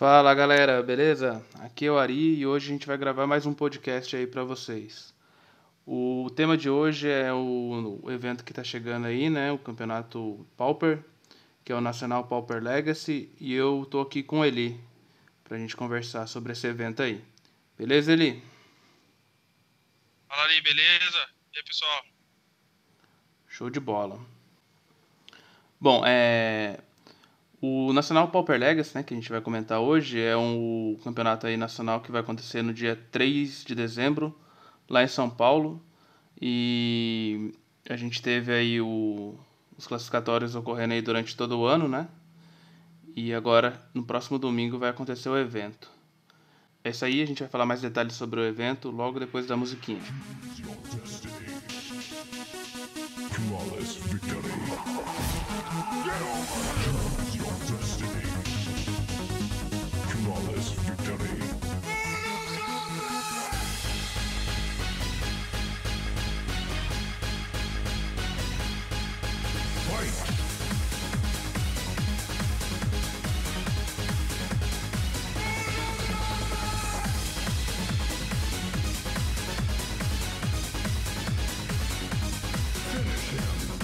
Fala galera, beleza? Aqui é o Ari e hoje a gente vai gravar mais um podcast aí pra vocês. O tema de hoje é o evento que tá chegando aí, né? O campeonato Pauper, que é o Nacional Pauper Legacy, e eu tô aqui com ele pra gente conversar sobre esse evento aí. Beleza, Eli? Fala aí, beleza? E aí, pessoal? Show de bola. Bom, o Nacional Pauper Legacy, né, que a gente vai comentar hoje, é um campeonato aí nacional que vai acontecer no dia 3 de dezembro, lá em São Paulo. E a gente teve aí os classificatórios ocorrendo aí durante todo o ano, né? E agora, no próximo domingo, vai acontecer o evento. É isso aí, a gente vai falar mais detalhes sobre o evento logo depois da musiquinha. Flawless victory. Flawless victory. Fight! Finish him.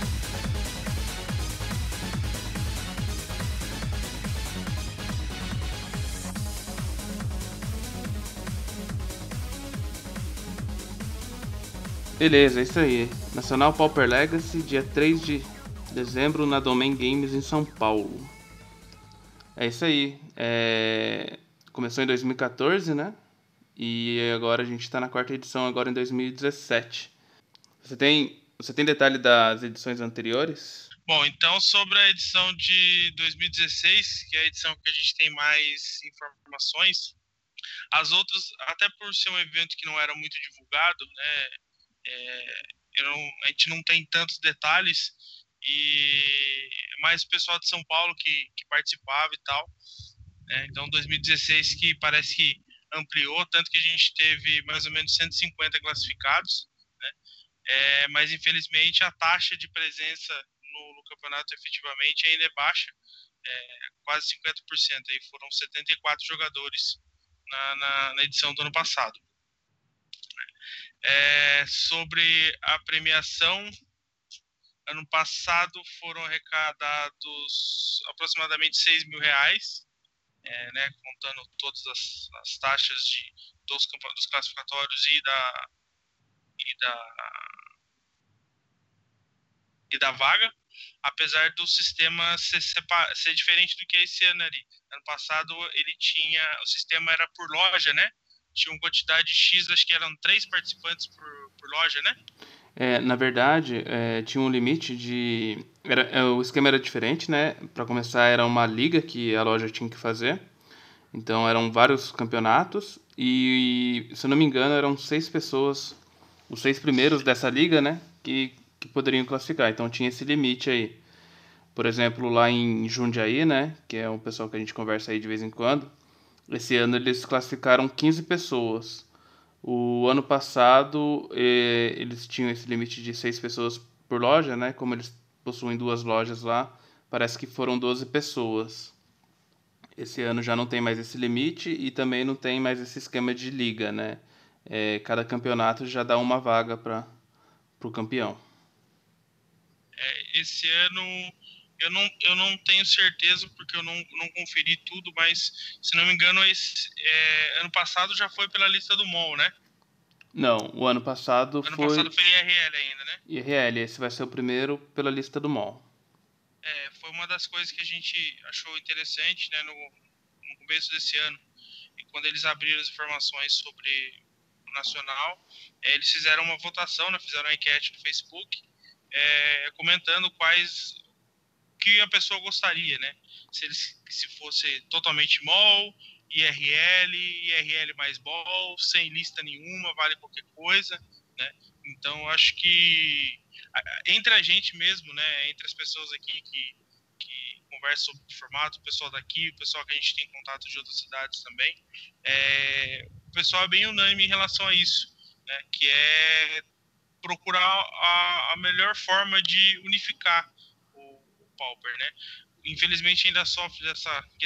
Beleza, é isso aí. Nacional Pauper Legacy, dia 3 de dezembro, na Domain Games em São Paulo. É isso aí. Começou em 2014, né? E agora a gente está na quarta edição, agora em 2017. Você tem detalhe das edições anteriores? Bom, então sobre a edição de 2016, que é a edição que a gente tem mais informações, as outras, até por ser um evento que não era muito divulgado, né, é, a gente não tem tantos detalhes e é mais o pessoal de São Paulo que participava e tal, né, então 2016 que parece que ampliou, tanto que a gente teve mais ou menos 150 classificados, né, mas infelizmente a taxa de presença no campeonato efetivamente ainda é baixa, quase 50%, aí foram 74 jogadores na edição do ano passado. Sobre a premiação, ano passado foram arrecadados aproximadamente R$ 6.000, né, contando todas as taxas dos classificatórios e da e da vaga, apesar do sistema ser diferente do que é esse ano ali. Ano passado o sistema era por loja, né? Tinha uma quantidade X, acho que eram 3 participantes por loja, né? Na verdade, tinha um limite de. O esquema era diferente, né? Para começar, era uma liga que a loja tinha que fazer. Então, eram vários campeonatos. E, se eu não me engano, eram 6 pessoas, os 6 primeiros dessa liga, né? Que poderiam classificar. Então, tinha esse limite aí. Por exemplo, lá em Jundiaí, né? Que é um pessoal que a gente conversa aí de vez em quando. Esse ano eles classificaram 15 pessoas. O ano passado, eles tinham esse limite de 6 pessoas por loja, né? Como eles possuem 2 lojas lá, parece que foram 12 pessoas. Esse ano já não tem mais esse limite e também não tem mais esse esquema de liga, né? Cada campeonato já dá uma vaga para o campeão. Esse ano eu não tenho certeza porque eu não conferi tudo, mas se não me engano, ano passado já foi pela lista do MOL, né? Não, o ano passado Ano passado foi foi IRL ainda, né? IRL, esse vai ser o primeiro pela lista do MOL. Foi uma das coisas que a gente achou interessante, né, no começo desse ano, e quando eles abriram as informações sobre o Nacional, eles fizeram uma votação, né, fizeram uma enquete no Facebook, comentando quais que a pessoa gostaria, né? Se fosse totalmente mol, IRL mais bol, sem lista nenhuma, vale qualquer coisa, né? Então, acho que entre a gente mesmo, né, entre as pessoas aqui que conversam sobre o formato, o pessoal daqui, o pessoal que a gente tem contato de outras cidades também, o pessoal é bem unânime em relação a isso, né, que é procurar a melhor forma de unificar o Pauper, né? Infelizmente ainda sofre dessa questão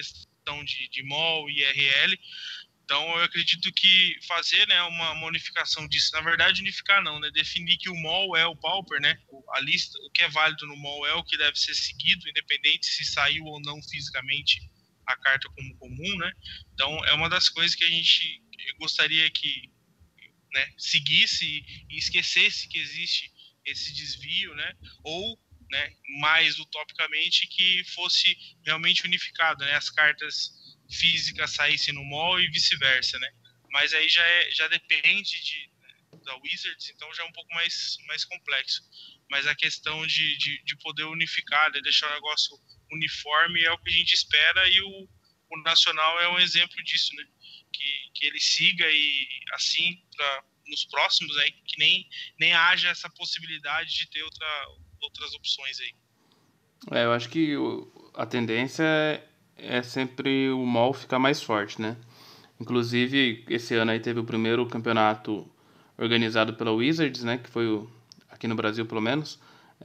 de mall e IRL. Então, eu acredito que fazer, né, uma unificação disso, na verdade, unificar não, né, definir que o mall é o pauper, né, a lista, o que é válido no mall é o que deve ser seguido, independente se saiu ou não fisicamente a carta como comum, né. Então, é uma das coisas que a gente gostaria que, né, seguisse e esquecesse que existe esse desvio, né, ou, né, mais utopicamente que fosse realmente unificado, né, as cartas físicas saíssem no mall e vice-versa, né, mas aí já depende da Wizards, então já é um pouco mais complexo, mas a questão de poder unificar, de deixar o negócio uniforme é o que a gente espera e o Nacional é um exemplo disso, né, que ele siga e assim nos próximos aí que nem haja essa possibilidade de ter outras opções aí. Eu acho que a tendência é sempre o mall ficar mais forte, né? Inclusive, esse ano aí teve o primeiro campeonato organizado pela Wizards, né? Que foi aqui no Brasil, pelo menos,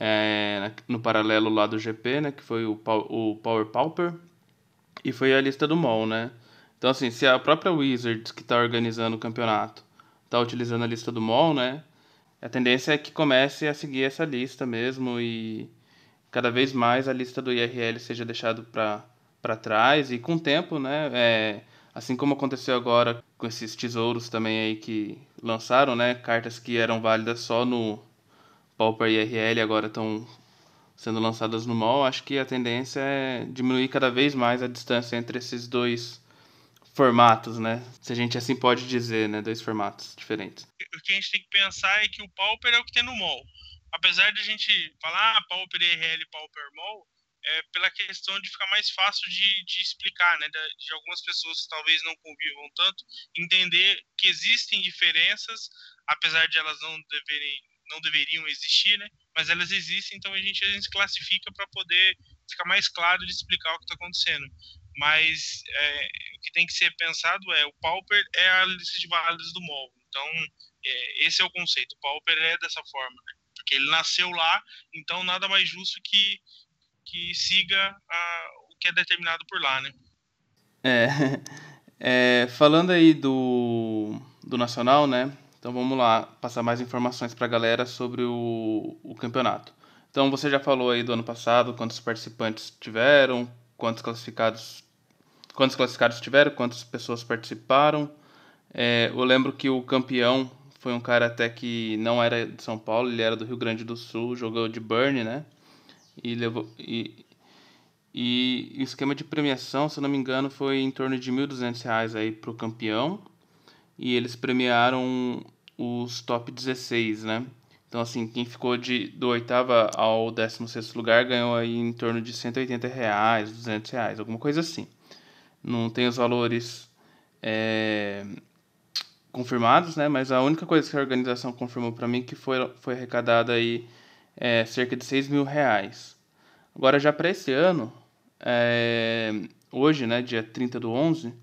no paralelo lá do GP, né? Que foi o Power Pauper. E foi a lista do mall, né? Então, assim, se a própria Wizards que está organizando o campeonato está utilizando a lista do mall, né? A tendência é que comece a seguir essa lista mesmo e cada vez mais a lista do IRL seja deixado para trás e com o tempo, né? Assim como aconteceu agora com esses tesouros também aí que lançaram, né? Cartas que eram válidas só no Pauper IRL agora estão sendo lançadas no mall. Acho que a tendência é diminuir cada vez mais a distância entre esses dois formatos, né? Se a gente assim pode dizer, né? Dois formatos diferentes. O que a gente tem que pensar é que o Pauper é o que tem no mall. Apesar de a gente falar Pauper IRL, Pauper Mall, é pela questão de ficar mais fácil de explicar, né? De algumas pessoas que talvez não convivam tanto, entender que existem diferenças, apesar de elas não deveriam existir, né? Mas elas existem, então a gente classifica para poder ficar mais claro de explicar o que está acontecendo. Mas o que tem que ser pensado o Pauper é a lista de válidos do mall. Então, esse é o conceito. O Pauper é dessa forma, né? Porque ele nasceu lá, então nada mais justo que siga o que é determinado por lá, né? É, falando aí do Nacional, né? Então vamos lá, passar mais informações para a galera sobre o campeonato. Então você já falou aí do ano passado, quantos participantes tiveram, quantos classificados tiveram, quantas pessoas participaram. Eu lembro que o campeão foi um cara até que não era de São Paulo, ele era do Rio Grande do Sul, jogou de Burn, né? E levou e o esquema de premiação, se eu não me engano, foi em torno de R$ 1.200 aí pro campeão. E eles premiaram os top 16, né? Então, assim, quem ficou do oitavo ao 16º lugar ganhou aí em torno de R$ 180, R$ 200, alguma coisa assim. Não tem os valores confirmados, né? Mas a única coisa que a organização confirmou para mim que foi arrecadada aí cerca de R$ 6.000. Agora, já para esse ano, hoje, né, dia 30/11,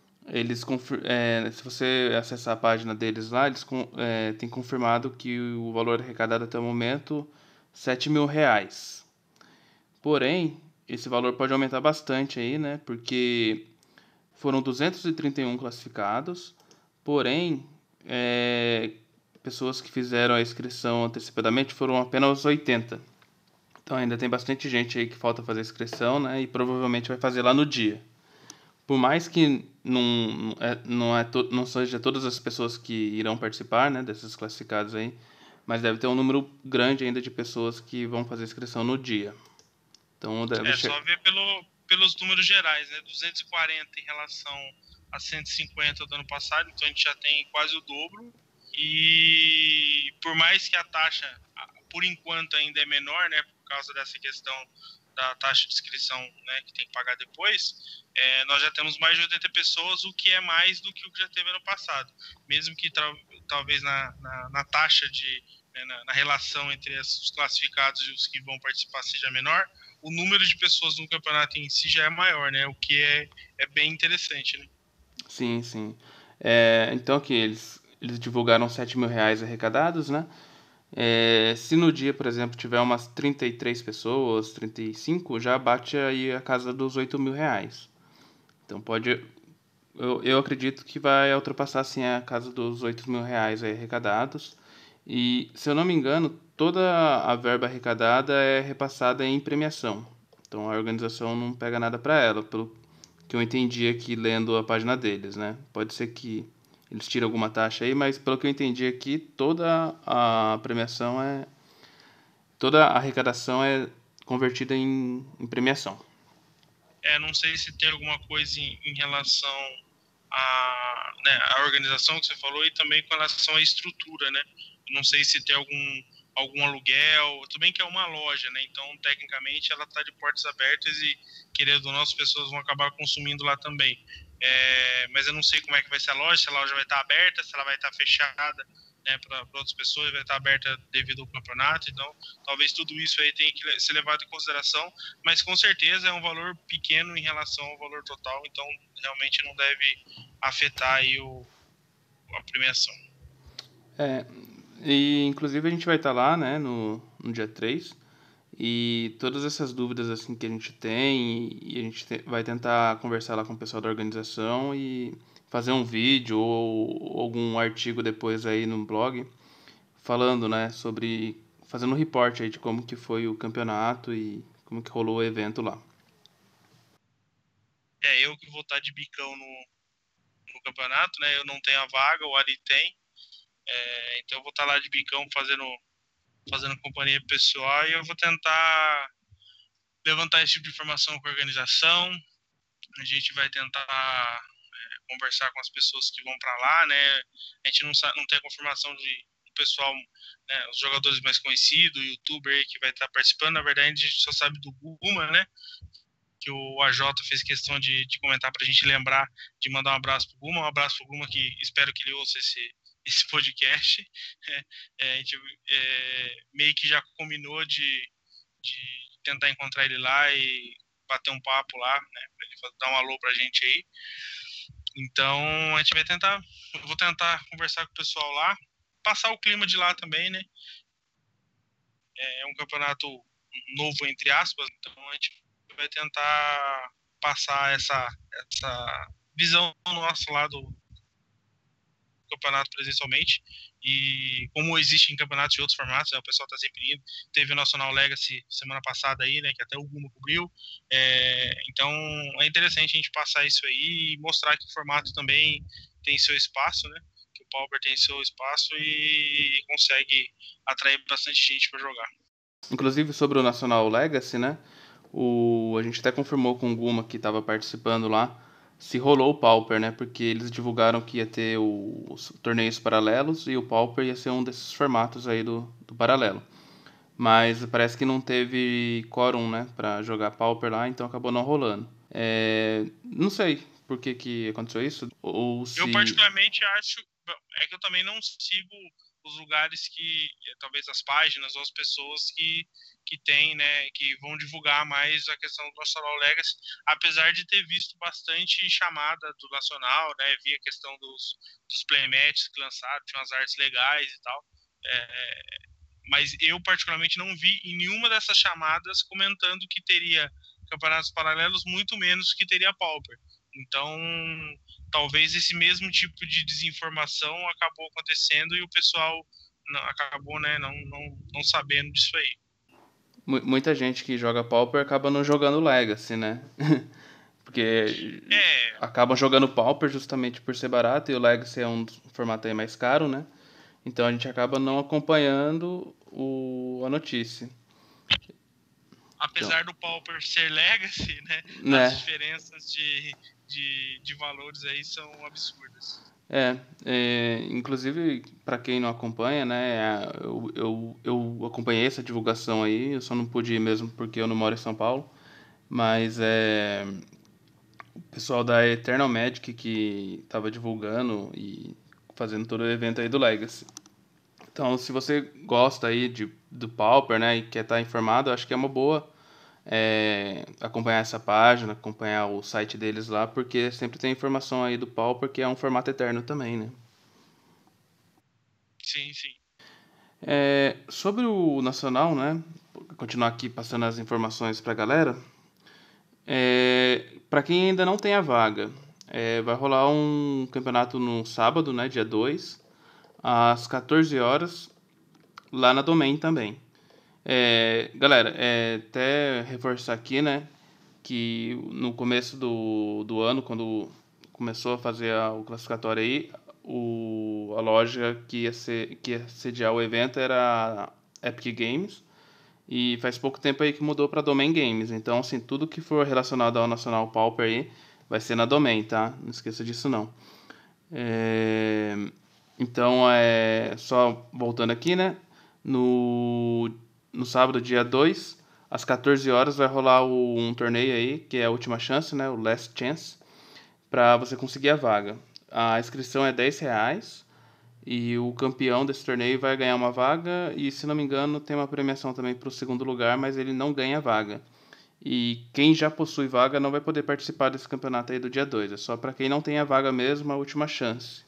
se você acessar a página deles lá, eles têm confirmado que o valor arrecadado até o momento R$ 7.000. Porém, esse valor pode aumentar bastante aí, né? Porque foram 231 classificados, porém, pessoas que fizeram a inscrição antecipadamente foram apenas 80. Então ainda tem bastante gente aí que falta fazer a inscrição, né? E provavelmente vai fazer lá no dia. Por mais que não seja todas as pessoas que irão participar, né, desses classificados aí, mas deve ter um número grande ainda de pessoas que vão fazer a inscrição no dia. Então deve só ver pelos números gerais, né? 240 em relação a 150 do ano passado, então a gente já tem quase o dobro. E por mais que a taxa, por enquanto, ainda é menor, né, por causa dessa questão da taxa de inscrição, né, que tem que pagar depois, nós já temos mais de 80 pessoas, o que é mais do que o que já teve ano passado. Mesmo que talvez na taxa na relação entre os classificados e os que vão participar seja menor, o número de pessoas no campeonato em si já é maior, né, o que é bem interessante, né? Sim, sim. Então aqui eles divulgaram R$ 7.000 arrecadados, né? Se no dia, por exemplo, tiver umas 33 pessoas, 35, já bate aí a casa dos R$ 8.000. Então pode. Eu acredito que vai ultrapassar assim a casa dos R$ 8.000 aí arrecadados. E, se eu não me engano, toda a verba arrecadada é repassada em premiação. Então a organização não pega nada para ela, pelo que eu entendi aqui lendo a página deles, né? Pode ser que eles tirem alguma taxa aí, mas pelo que eu entendi aqui, toda a premiação é. Toda a arrecadação é convertida em premiação. Não sei se tem alguma coisa em relação à organização que você falou e também com relação à estrutura, né? Não sei se tem algum aluguel, tudo bem que é uma loja, né? Então, tecnicamente, ela está de portas abertas e, querendo ou não, as pessoas vão acabar consumindo lá também. Mas eu não sei como é que vai ser a loja, se a loja vai estar aberta, se ela vai estar fechada, né, para outras pessoas, vai estar aberta devido ao campeonato. Então, talvez tudo isso aí tenha que ser levado em consideração, mas com certeza é um valor pequeno em relação ao valor total, então realmente não deve afetar aí a premiação. E inclusive a gente vai estar lá, né, no dia 3. E todas essas dúvidas assim que a gente tem, e a gente vai tentar conversar lá com o pessoal da organização e fazer um vídeo ou algum artigo depois aí no blog falando, né, sobre fazendo um reporte aí de como que foi o campeonato e como que rolou o evento lá. Eu que vou estar de bicão no campeonato, né? Eu não tenho a vaga, o Ari tem. Então eu vou estar lá de bicão fazendo companhia pessoal e eu vou tentar levantar esse tipo de informação com a organização. A gente vai tentar conversar com as pessoas que vão para lá, né? A gente não tem a confirmação do pessoal, né, os jogadores mais conhecidos, o youtuber aí que vai estar participando. Na verdade, a gente só sabe do Guma, né? Que o AJ fez questão de comentar para a gente lembrar de mandar um abraço pro Guma. Um abraço pro Guma, que espero que ele ouça esse podcast. A gente meio que já combinou de tentar encontrar ele lá e bater um papo lá, né? Pra ele dar um alô pra gente aí. Então a gente vai tentar, eu vou tentar conversar com o pessoal lá, passar o clima de lá também, né? É um campeonato novo, entre aspas, então a gente vai tentar passar essa visão nossa lá do campeonato presencialmente. E como existe em campeonatos de outros formatos, né, o pessoal está sempre indo. Teve o National Legacy semana passada aí, né, que até o Guma cobriu. Então é interessante a gente passar isso aí e mostrar que o formato também tem seu espaço, né? Que o Pauper tem seu espaço e consegue atrair bastante gente para jogar. Inclusive sobre o National Legacy, né? A gente até confirmou com o Guma que estava participando lá se rolou o Pauper, né? Porque eles divulgaram que ia ter os torneios paralelos e o Pauper ia ser um desses formatos aí do paralelo. Mas parece que não teve quórum, né, pra jogar Pauper lá, então acabou não rolando. Não sei por que aconteceu isso, ou se... Eu particularmente acho, que eu também não sigo os lugares que, talvez as páginas ou as pessoas que tem, né, que vão divulgar mais a questão do National Legacy, apesar de ter visto bastante chamada do Nacional, né, vi a questão dos playmats que lançaram, tinha umas artes legais e tal, mas eu particularmente não vi em nenhuma dessas chamadas comentando que teria campeonatos paralelos, muito menos que teria Pauper. Então, talvez esse mesmo tipo de desinformação acabou acontecendo e o pessoal acabou, né, não sabendo disso aí. Muita gente que joga Pauper acaba não jogando Legacy, né? Porque acabam jogando Pauper justamente por ser barato e o Legacy é um formato aí mais caro, né? Então a gente acaba não acompanhando a notícia. Apesar do Pauper ser Legacy, né? As diferenças de valores aí são absurdas. Inclusive, para quem não acompanha, né? Eu acompanhei essa divulgação aí, eu só não pude ir mesmo porque eu não moro em São Paulo. Mas o pessoal da Eternal Magic que estava divulgando e fazendo todo o evento aí do Legacy. Então, se você gosta aí do Pauper, né, e quer estar informado, eu acho que é uma boa acompanhar essa página, acompanhar o site deles lá, porque sempre tem informação aí do Pauper, que é um formato eterno também, né? Sim, sim. Sobre o Nacional, né, continuar aqui passando as informações pra galera, Para quem ainda não tem a vaga, vai rolar um campeonato no sábado, né, dia 2 às 14 horas, lá na Domain também. Galera, até reforçar aqui, né, que no começo do ano, quando começou a fazer o classificatório aí, a loja que ia sediar o evento era a Epic Games, e faz pouco tempo aí que mudou para Domain Games. Então, assim, tudo que for relacionado ao Nacional Pauper aí vai ser na Domain, tá? Não esqueça disso não. É, Então, só voltando aqui, né? No, no sábado, dia 2 às 14 horas, vai rolar um torneio aí, que é a última chance, né? O Last Chance, para você conseguir a vaga. A inscrição é R$ 10 e o campeão desse torneio vai ganhar uma vaga e, se não me engano, tem uma premiação também para o segundo lugar, mas ele não ganha vaga. E quem já possui vaga não vai poder participar desse campeonato aí do dia 2. É só para quem não tem a vaga mesmo, a última chance.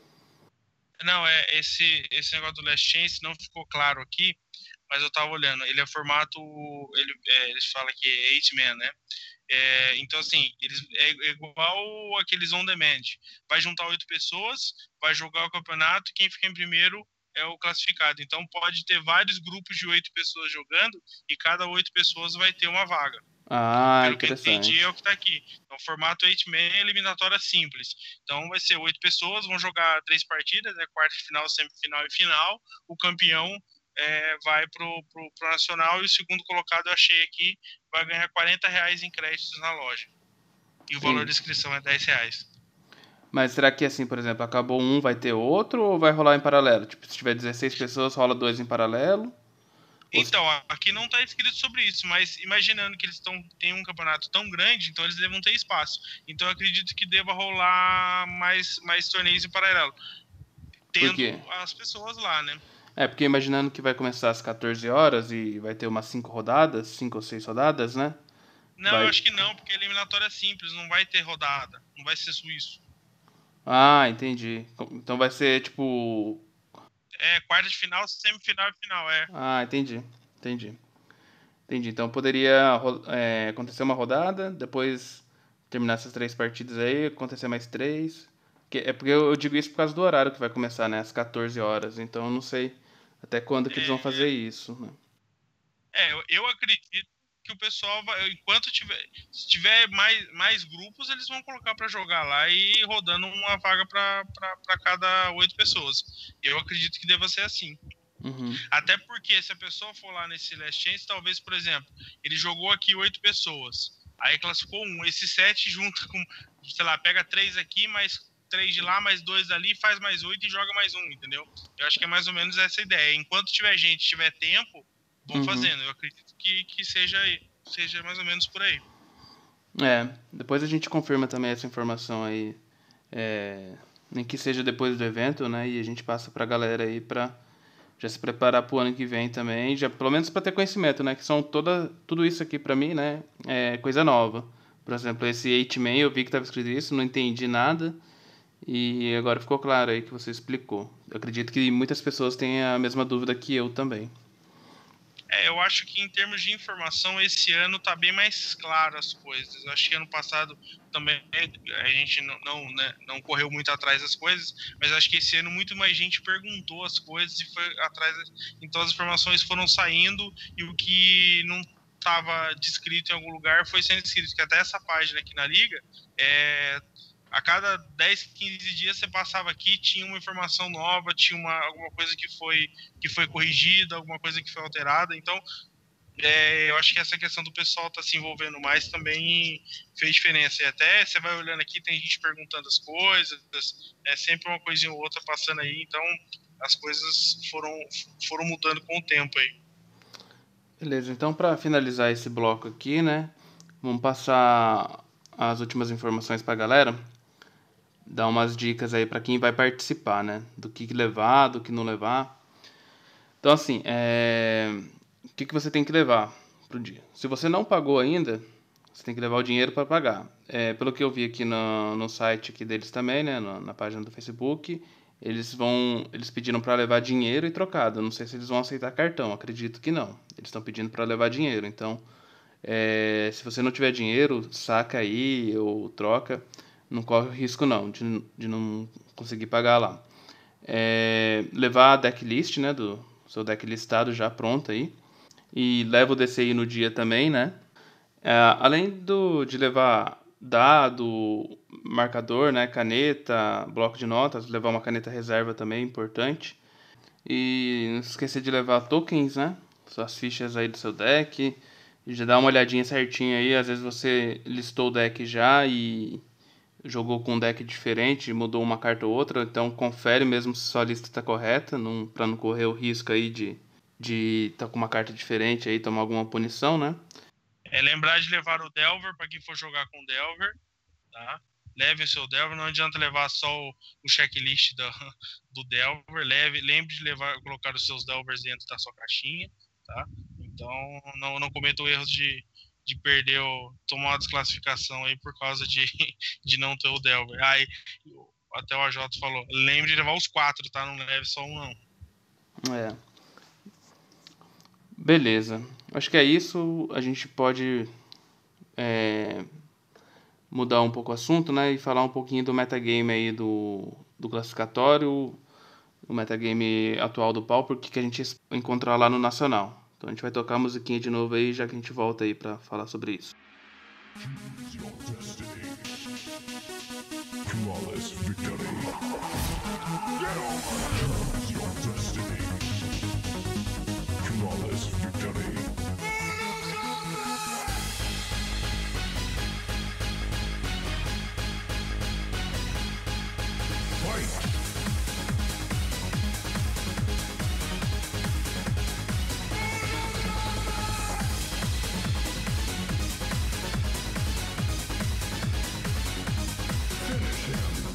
Não, esse negócio do Last Chance não ficou claro aqui, mas eu tava olhando. Ele é formato. Eles falam que é 8-man, né? Então, assim, é igual aqueles on demand. Vai juntar 8 pessoas, vai jogar o campeonato, quem fica em primeiro é o classificado. Então, pode ter vários grupos de 8 pessoas jogando e cada 8 pessoas vai ter uma vaga. Ah, Pelo que eu entendi, é o interessante. que está aqui. Então, formato 8-man eliminatória simples. Então, vai ser 8 pessoas, vão jogar 3 partidas, quarta de final, semifinal e final. O campeão vai pro Nacional e o segundo colocado, eu achei aqui, vai ganhar R$ 40 em créditos na loja. E o valor Entendi. de inscrição é R$ 10. Mas será que assim, por exemplo, acabou um, vai ter outro ou vai rolar em paralelo? Tipo, se tiver 16 pessoas, rola dois em paralelo? Ou se- Então, aqui não está escrito sobre isso, mas imaginando que eles têm um campeonato tão grande, então eles devem ter espaço. Então, eu acredito que deva rolar mais torneios em paralelo, Por tendo quê? as pessoas lá, né? Porque imaginando que vai começar às 14 horas e vai ter umas 5 rodadas, 5 ou 6 rodadas, né? Não, eu Vai. acho que não, porque a eliminatória é simples, não vai ter rodada, não vai ser suíço. Ah, entendi. Então vai ser tipo. Quarta de final, semifinal e final, Ah, entendi. Entendi. Entendi. Então poderia acontecer uma rodada, depois terminar essas 3 partidas aí, acontecer mais três. É porque eu digo isso por causa do horário que vai começar, né? Às 14 horas. Então eu não sei até quando que eles vão É, fazer isso, né? eu acredito que o pessoal vai, enquanto se tiver mais grupos, eles vão colocar para jogar lá e rodando uma vaga para cada 8 pessoas. Eu acredito que deva ser assim. Uhum. Até porque se a pessoa for lá nesse Last Chance, talvez, por exemplo, ele jogou aqui 8 pessoas, aí classificou um, esses 7 junta com, sei lá, pega 3 aqui, mais 3 de lá, mais 2 dali, faz mais 8 e joga mais um, entendeu? Eu acho que é mais ou menos essa a ideia. Enquanto tiver gente, tiver tempo, vão Uhum. fazendo. Eu acredito que seja mais ou menos por aí. Depois a gente confirma também essa informação aí, é, nem que seja depois do evento, né? E a gente passa pra galera aí pra já se preparar pro ano que vem também, já pelo menos pra ter conhecimento, né? Que são tudo isso aqui pra mim, né? É coisa nova. Por exemplo, esse 8-man, eu vi que tava escrito isso, não entendi nada. E agora ficou claro aí que você explicou. Eu acredito que muitas pessoas têm a mesma dúvida que eu também. Eu acho que em termos de informação, esse ano tá bem mais claro as coisas. Eu acho que ano passado também a gente não correu muito atrás das coisas, mas acho que esse ano muito mais gente perguntou as coisas e foi atrás. Então as informações foram saindo e o que não estava descrito em algum lugar foi sendo escrito. Que até essa página aqui na Liga, a cada 10, 15 dias você passava aqui, tinha uma informação nova, tinha alguma coisa que foi corrigida, alguma coisa que foi alterada. Então, eu acho que essa questão do pessoal estar se envolvendo mais também fez diferença. E até você vai olhando aqui, tem gente perguntando as coisas, é sempre uma coisinha ou outra passando aí, então as coisas foram mudando com o tempo aí. Beleza, então para finalizar esse bloco aqui, né? Vamos passar as últimas informações pra galera. Dar umas dicas aí pra quem vai participar, né? Do que levar, do que não levar. Então, assim, o que você tem que levar pro dia? Se você não pagou ainda, você tem que levar o dinheiro para pagar. Pelo que eu vi aqui no site aqui deles também, né? Na página do Facebook, eles pediram para levar dinheiro e trocado. Eu não sei se eles vão aceitar cartão, acredito que não. Eles estão pedindo para levar dinheiro. Então, Se você não tiver dinheiro, saca aí ou troca. Não corre o risco não, de não conseguir pagar lá. Levar a decklist, né, do seu deck listado já pronto aí. E leva o DCI no dia também, né? Além de levar dado, marcador, né, caneta, bloco de notas, levar uma caneta reserva também, importante. E não se esquecer de levar tokens, né? Suas fichas aí do seu deck. E já dá uma olhadinha certinha aí. Às vezes você listou o deck já e jogou com um deck diferente, mudou uma carta ou outra. Então confere mesmo se sua lista está correta, para não correr o risco aí de tá com uma carta diferente aí, tomar alguma punição, né? Lembrar de levar o Delver para quem for jogar com o Delver, tá? Leve o seu Delver, não adianta levar só o checklist do Delver, lembre de colocar os seus Delvers dentro da sua caixinha, tá? Então não cometa o erro de perder tomar uma desclassificação aí por causa de não ter o Delver. Aí até o AJ falou, lembre de levar os 4, tá? Não leve só um não. Beleza. Acho que é isso. A gente pode mudar um pouco o assunto, né? E falar um pouquinho do metagame aí do classificatório, o metagame atual do Pauper, que a gente encontrar lá no Nacional. Então a gente vai tocar a musiquinha de novo aí, já que a gente volta aí pra falar sobre isso. Choose your destiny. Flawless victory. Choose your destiny. Flawless victory. Fight! Finish him!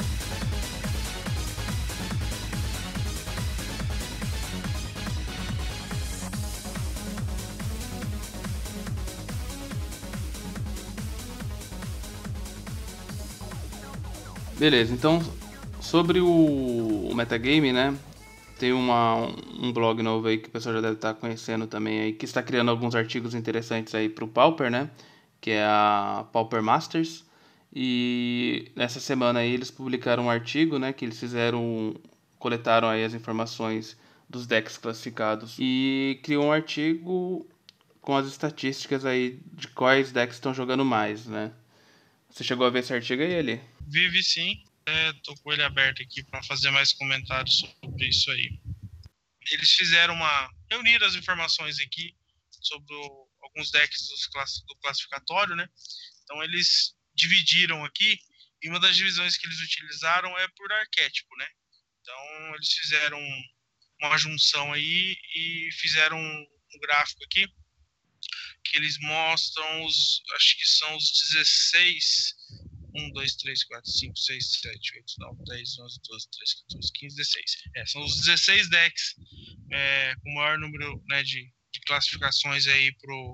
Beleza, então sobre o metagame, né? Tem um blog novo aí que o pessoal já deve estar conhecendo também aí, que está criando alguns artigos interessantes aí pro Pauper, né? Que é a Pauper Masters. E nessa semana aí eles publicaram um artigo, né? Que eles coletaram aí as informações dos decks classificados e criou um artigo com as estatísticas aí de quais decks estão jogando mais, né? Você chegou a ver esse artigo aí, ele? Vive sim, tô com ele aberto aqui para fazer mais comentários sobre isso aí. Eles reuniram as informações aqui sobre alguns decks do classificatório, né? Então eles dividiram aqui, e uma das divisões que eles utilizaram é por arquétipo, né? Então eles fizeram uma junção aí e fizeram um gráfico aqui que eles mostram acho que são os 16, 1, 2, 3, 4, 5, 6, 7, 8, 9, 10, 11, 12, 13, 14, 15, 16. São os 16 decks com o maior número, né, de classificações aí pro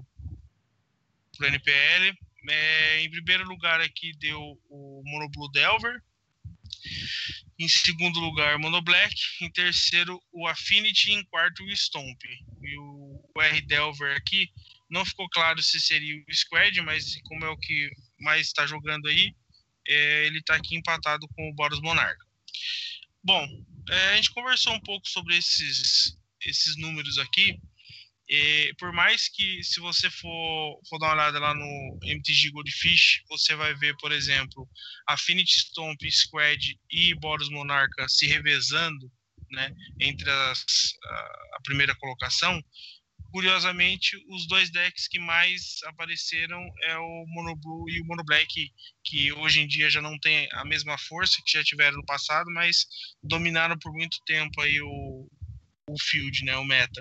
NPL. Em primeiro lugar aqui deu o Mono Blue Delver. Em segundo lugar, Mono Black. Em terceiro, o Affinity. Em quarto, o Stomp. E o R Delver aqui, não ficou claro se seria o Squad, mas como é o que mais está jogando aí, ele está aqui empatado com o Boros Monarca. Bom, a gente conversou um pouco sobre esses números aqui. Por mais que, se você for dar uma olhada lá no MTG Goldfish, você vai ver, por exemplo, Affinity, Stomp, Squad e Boros Monarca se revezando, né, entre a primeira colocação. Curiosamente, os dois decks que mais apareceram é o Mono Blue e o Mono Black, que hoje em dia já não tem a mesma força que já tiveram no passado, mas dominaram por muito tempo aí o field, né, o meta.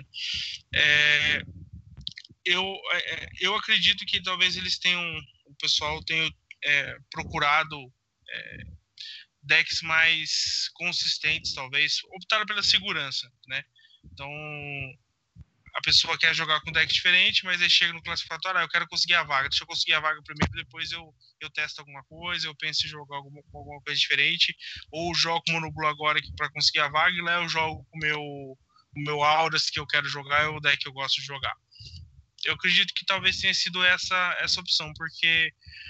Eu acredito que talvez o pessoal tenha procurado decks mais consistentes, talvez, optaram pela segurança, né? Então, a pessoa quer jogar com deck diferente, mas aí chega no classificatório, eu quero conseguir a vaga, deixa eu conseguir a vaga primeiro, depois eu testo alguma coisa, eu penso em jogar alguma coisa diferente, ou jogo com o Mono Blue agora para conseguir a vaga, e lá eu jogo com o meu Auras que eu quero jogar, é o deck que eu gosto de jogar. eu acredito que talvez tenha sido essa opção, porque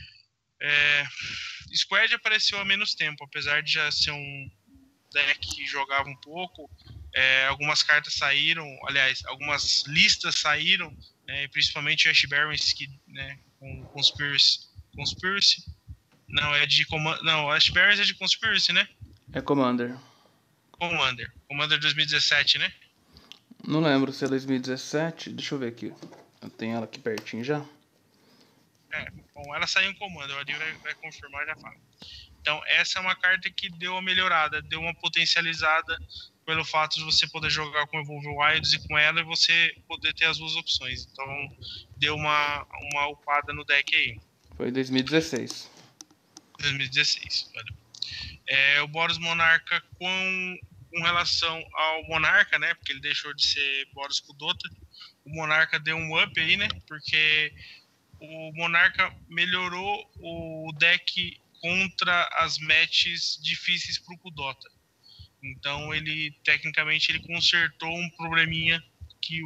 Squad apareceu há menos tempo, apesar de já ser um deck que jogava um pouco. Algumas cartas saíram, aliás, algumas listas saíram, né, principalmente o Ash Barons, que, né, com Conspiracy. Não, não, Ash Barons é de Conspiracy, né? É Commander. Commander 2017, né? Não lembro se é 2017. Deixa eu ver aqui. Eu tenho ela aqui pertinho já. Bom, ela saiu em Commander, o Adi vai confirmar, já fala. Então, essa é uma carta que deu uma melhorada, deu uma potencializada pelo fato de você poder jogar com Evolve Wilds e com ela e você poder ter as duas opções. Então, deu uma upada no deck aí. Foi 2016. 2016, valeu. O Boros Monarca com relação ao Monarca, né? Porque ele deixou de ser Boros Kudota. O Monarca deu um up aí, né? Porque o Monarca melhorou o deck contra as matches difíceis pro Kudota. Então tecnicamente ele consertou um probleminha que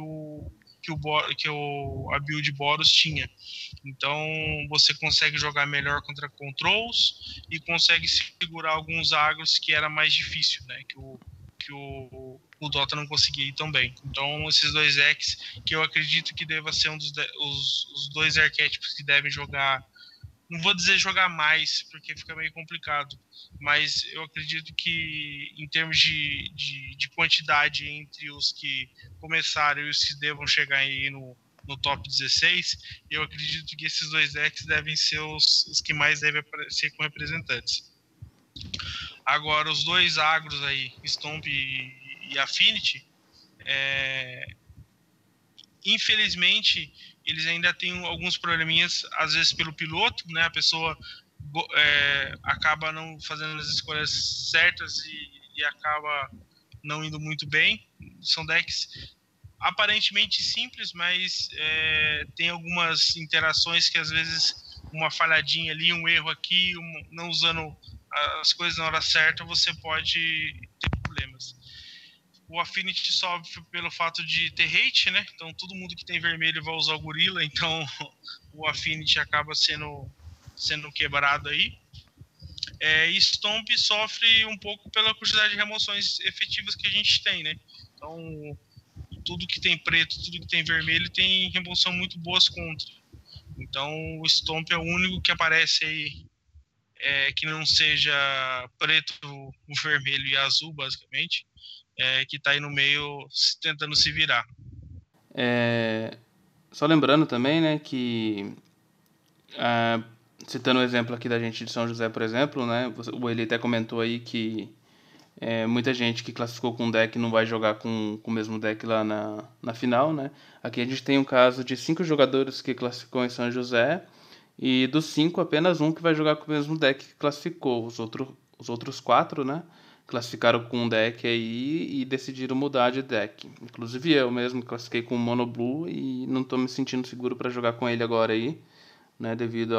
a build Boros tinha. Então você consegue jogar melhor contra controls e consegue segurar alguns agros que era mais difícil, né? Que o Dota não conseguia ir tão bem. Então esses dois decks que eu acredito que deva ser os dois arquétipos que devem jogar. Não vou dizer jogar mais, porque fica meio complicado, mas eu acredito que em termos de quantidade entre os que começaram e os que devam chegar aí no top 16, eu acredito que esses dois decks devem ser os que mais devem aparecer com representantes. Agora, os dois agros aí, Stomp e Affinity, infelizmente eles ainda têm alguns probleminhas, às vezes pelo piloto, né? A pessoa acaba não fazendo as escolhas certas e acaba não indo muito bem. São decks aparentemente simples, mas tem algumas interações que às vezes uma falhadinha ali, um erro aqui, não usando as coisas na hora certa, você pode ter problemas. O Affinity sofre pelo fato de ter hate, né? Então todo mundo que tem vermelho vai usar o gorila, então o Affinity acaba sendo quebrado aí. E Stomp sofre um pouco pela quantidade de remoções efetivas que a gente tem, né? Então tudo que tem preto, tudo que tem vermelho tem remoção muito boas contra. Então o Stomp é o único que aparece aí que não seja preto, vermelho e azul, basicamente. Que está aí no meio tentando se virar. Só lembrando também, né, que citando o exemplo aqui da gente de São José, por exemplo, né, o Eli até comentou aí que muita gente que classificou com deck não vai jogar com o mesmo deck lá na final, né? Aqui a gente tem um caso de 5 jogadores que classificou em São José e dos 5 apenas um que vai jogar com o mesmo deck que classificou. Os outros 4, né? Classificaram com um deck aí e decidiram mudar de deck. Inclusive eu mesmo classifiquei com o Mono Blue e não estou me sentindo seguro para jogar com ele agora aí, né? Devido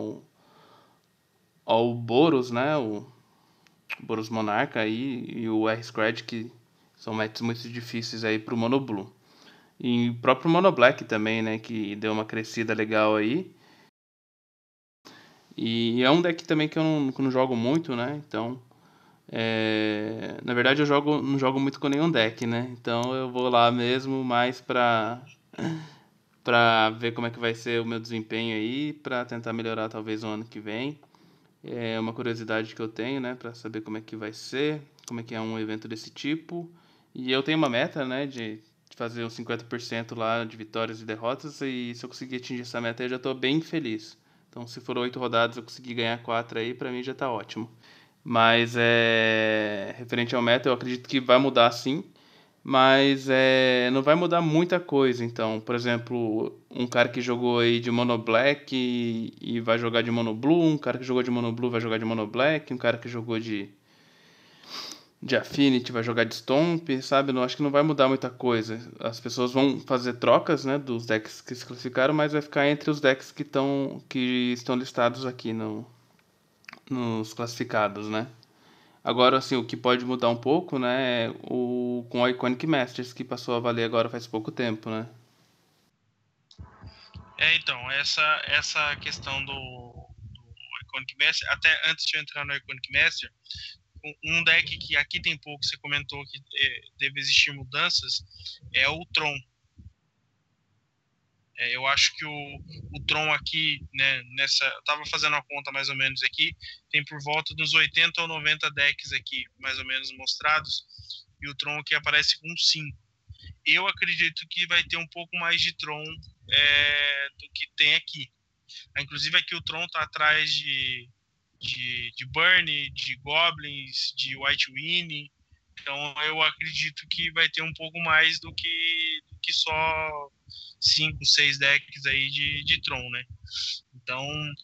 ao Boros, né? O Boros Monarca aí e o R-Scred, que são matches muito difíceis aí pro Mono Blue. E o próprio Mono Black também, né? Que deu uma crescida legal aí. E é um deck também que eu não jogo muito, né? Então, na verdade eu não jogo muito com nenhum deck, né? Então eu vou lá mesmo mais pra ver como é que vai ser o meu desempenho aí, pra tentar melhorar talvez o ano que vem. É uma curiosidade que eu tenho, né, pra saber como é que vai ser, como é que é um evento desse tipo. E eu tenho uma meta, né, de fazer uns 50% lá de vitórias e derrotas, e se eu conseguir atingir essa meta eu já tô bem feliz. Então, se for 8 rodadas eu conseguir ganhar 4 aí, pra mim já tá ótimo. Mas referente ao meta, eu acredito que vai mudar sim, mas não vai mudar muita coisa. Então, por exemplo, um cara que jogou aí de Mono Black e vai jogar de Mono Blue, um cara que jogou de Mono Blue vai jogar de Mono Black, um cara que jogou de Affinity vai jogar de Stomp, sabe? Não, acho que não vai mudar muita coisa. As pessoas vão fazer trocas, né, dos decks que se classificaram, mas vai ficar entre os decks que estão listados aqui nos classificados, né? Agora, assim, o que pode mudar um pouco, né, é com o Iconic Masters, que passou a valer agora faz pouco tempo, né? Então, essa questão do Iconic Master, até antes de eu entrar no Iconic Master, um deck que aqui tem pouco, você comentou que deve existir mudanças, é o Tron. Eu acho que o Tron aqui, né, eu tava fazendo a conta mais ou menos aqui, tem por volta dos 80 ou 90 decks aqui, mais ou menos mostrados, e o Tron aqui aparece com 5. Eu acredito que vai ter um pouco mais de Tron do que tem aqui. Inclusive aqui o Tron tá atrás de Burn, de Goblins, de White Winnie. Então eu acredito que vai ter um pouco mais do que só 5, 6 decks aí de Tron, né? Então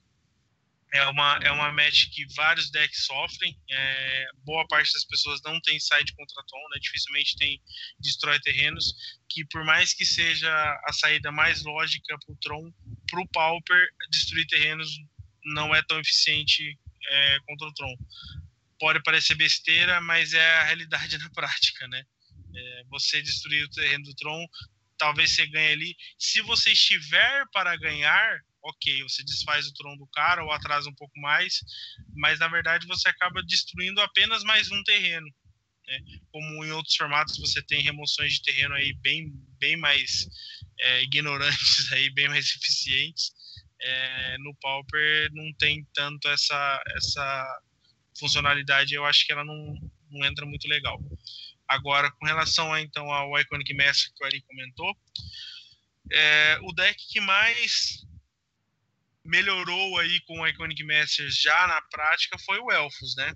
é uma match que vários decks sofrem. Boa parte das pessoas não tem side contra Tron, né? Dificilmente tem destrói terrenos, que por mais que seja a saída mais lógica pro Tron, pro Pauper, destruir terrenos não é tão eficiente contra o Tron. Pode parecer besteira, mas é a realidade na prática, né? Você destruir o terreno do Tron, talvez você ganhe ali. Se você estiver para ganhar, ok, você desfaz o Tron do cara ou atrasa um pouco mais, mas na verdade você acaba destruindo apenas mais um terreno. Né? Como em outros formatos você tem remoções de terreno aí bem mais ignorantes, aí, bem mais eficientes. No Pauper não tem tanto essa funcionalidade, eu acho que ela não entra muito legal. Agora, com relação então ao Iconic Master que o Ari comentou, o deck que mais melhorou aí com o Iconic Masters já na prática foi o Elfos, né?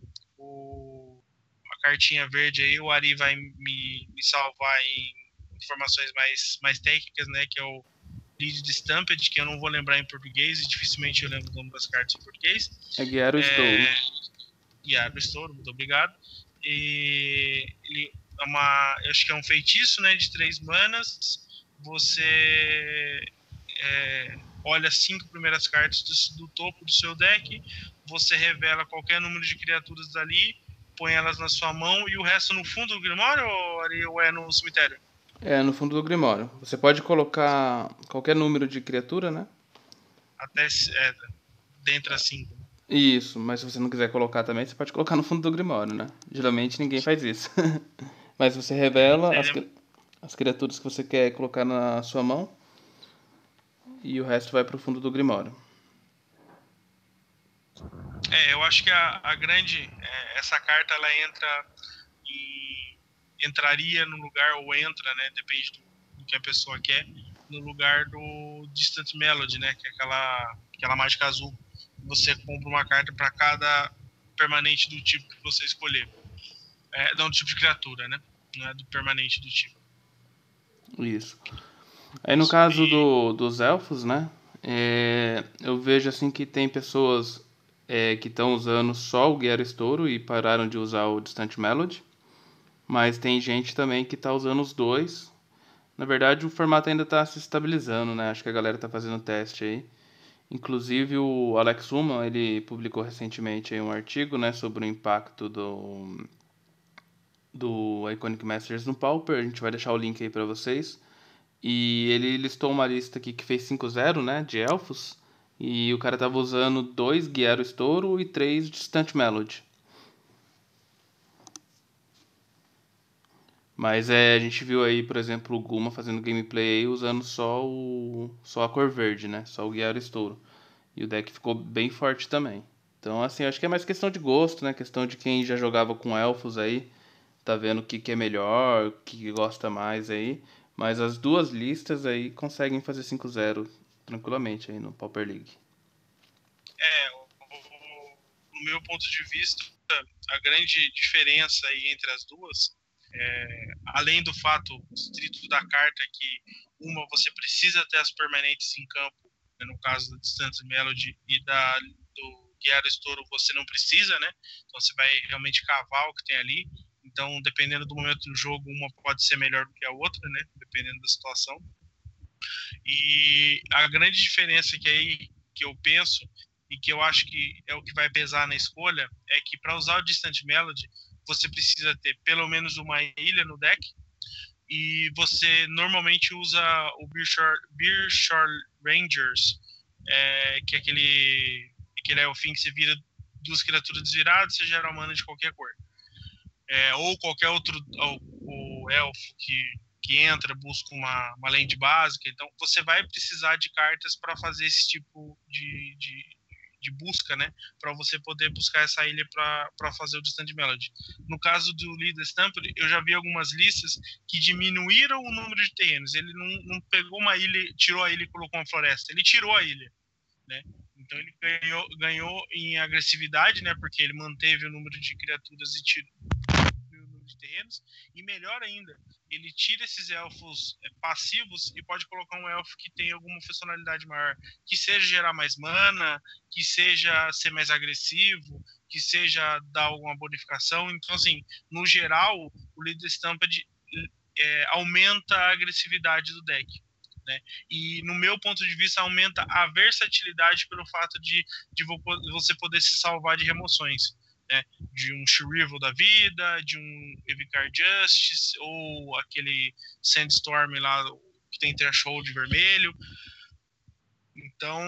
A cartinha verde aí, o Ari vai me salvar em informações mais técnicas, né? Que é o Lead de Stampede, que eu não vou lembrar em português, e dificilmente eu lembro o nome das cartas em português. É Guiar o Estouro. Guiar o Estouro, muito obrigado. E ele eu acho que é um feitiço, né, de 3 manas. Você olha 5 primeiras cartas do topo do seu deck, você revela qualquer número de criaturas dali, põe elas na sua mão e o resto no fundo do Grimório ou é no cemitério? É, no fundo do Grimório. Você pode colocar qualquer número de criatura, né? Até dentro das 5. Isso, mas se você não quiser colocar também, você pode colocar no fundo do Grimório, né? Geralmente ninguém faz isso. Mas você revela as criaturas que você quer colocar na sua mão e o resto vai pro fundo do Grimório. Eu acho que a grande... essa carta, ela entraria no lugar, ou entra, né? Depende do que a pessoa quer, no lugar do Distant Melody, né? Que é aquela mágica azul. Você compra uma carta para cada permanente do tipo que você escolher. Não, do tipo de criatura, né? Não é do permanente do tipo. Isso. Aí no caso dos elfos, né? Eu vejo assim que tem pessoas que estão usando só o Guerra Estouro e pararam de usar o Distant Melody. Mas tem gente também que está usando os dois. Na verdade, o formato ainda está se estabilizando, né? Acho que a galera está fazendo teste aí. Inclusive o Alex Uma, ele publicou recentemente aí um artigo, né, sobre o impacto do Iconic Masters no Pauper. A gente vai deixar o link aí para vocês. E ele listou uma lista aqui que fez 5-0, né, de elfos. E o cara tava usando 2 Guiero Estouro e 3 Distant Melody. Mas a gente viu aí, por exemplo, o Guma fazendo gameplay aí usando só a cor verde, né? Só o Guiaro Estouro. E o deck ficou bem forte também. Então, assim, acho que é mais questão de gosto, né? Questão de quem já jogava com elfos aí, tá vendo o que é melhor, o que gosta mais aí. Mas as duas listas aí conseguem fazer 5-0 tranquilamente aí no Pauper League. No meu ponto de vista, a grande diferença aí entre as duas, além do fato estrito da carta que uma você precisa ter as permanentes em campo, né, no caso da Distant Melody e do Guiara Estouro você não precisa, né? Então você vai realmente cavar o que tem ali. Então, dependendo do momento do jogo, uma pode ser melhor do que a outra, né? Dependendo da situação. E a grande diferença que eu penso e que eu acho que é o que vai pesar na escolha é que para usar o Distant Melody você precisa ter pelo menos uma ilha no deck, e você normalmente usa o Beershore Rangers, que é aquele elfinho que você vira duas criaturas desviradas, você gera uma mana de qualquer cor. Ou qualquer outro o elfo que entra, busca uma land básica. Então, você vai precisar de cartas para fazer esse tipo de busca, né? Para você poder buscar essa ilha para fazer o Distant Melody. No caso do Leader Stamper, eu já vi algumas listas que diminuíram o número de terrenos. Ele não pegou uma ilha, tirou a ilha e colocou uma floresta. Ele tirou a ilha, né? Então ele ganhou em agressividade, né? Porque ele manteve o número de criaturas e tirou o número de terrenos. E melhor ainda, ele tira esses elfos passivos e pode colocar um elfo que tem alguma funcionalidade maior, que seja gerar mais mana, que seja ser mais agressivo, que seja dar alguma bonificação. Então, assim, no geral, o Leader Stampede aumenta a agressividade do deck. Né? E, no meu ponto de vista, aumenta a versatilidade pelo fato de você poder se salvar de remoções. Né? De um Shrivel da vida, de um Evicar Justice, ou aquele Sandstorm lá que tem threshold vermelho. Então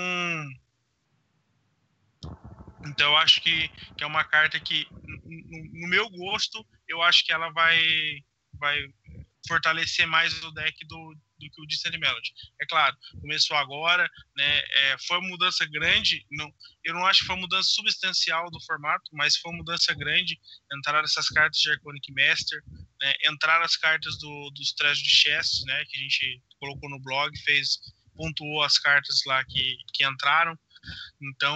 eu acho que é uma carta que, no meu gosto, eu acho que ela vai fortalecer mais o deck do que o Distant Melody. É claro, começou agora, né? Foi uma mudança grande. Eu não acho que foi uma mudança substancial do formato, mas foi uma mudança grande. Entraram essas cartas de Arconic Master, né? Entraram as cartas dos Treasure Chests, né? Que a gente colocou no blog, pontuou as cartas lá que entraram. Então,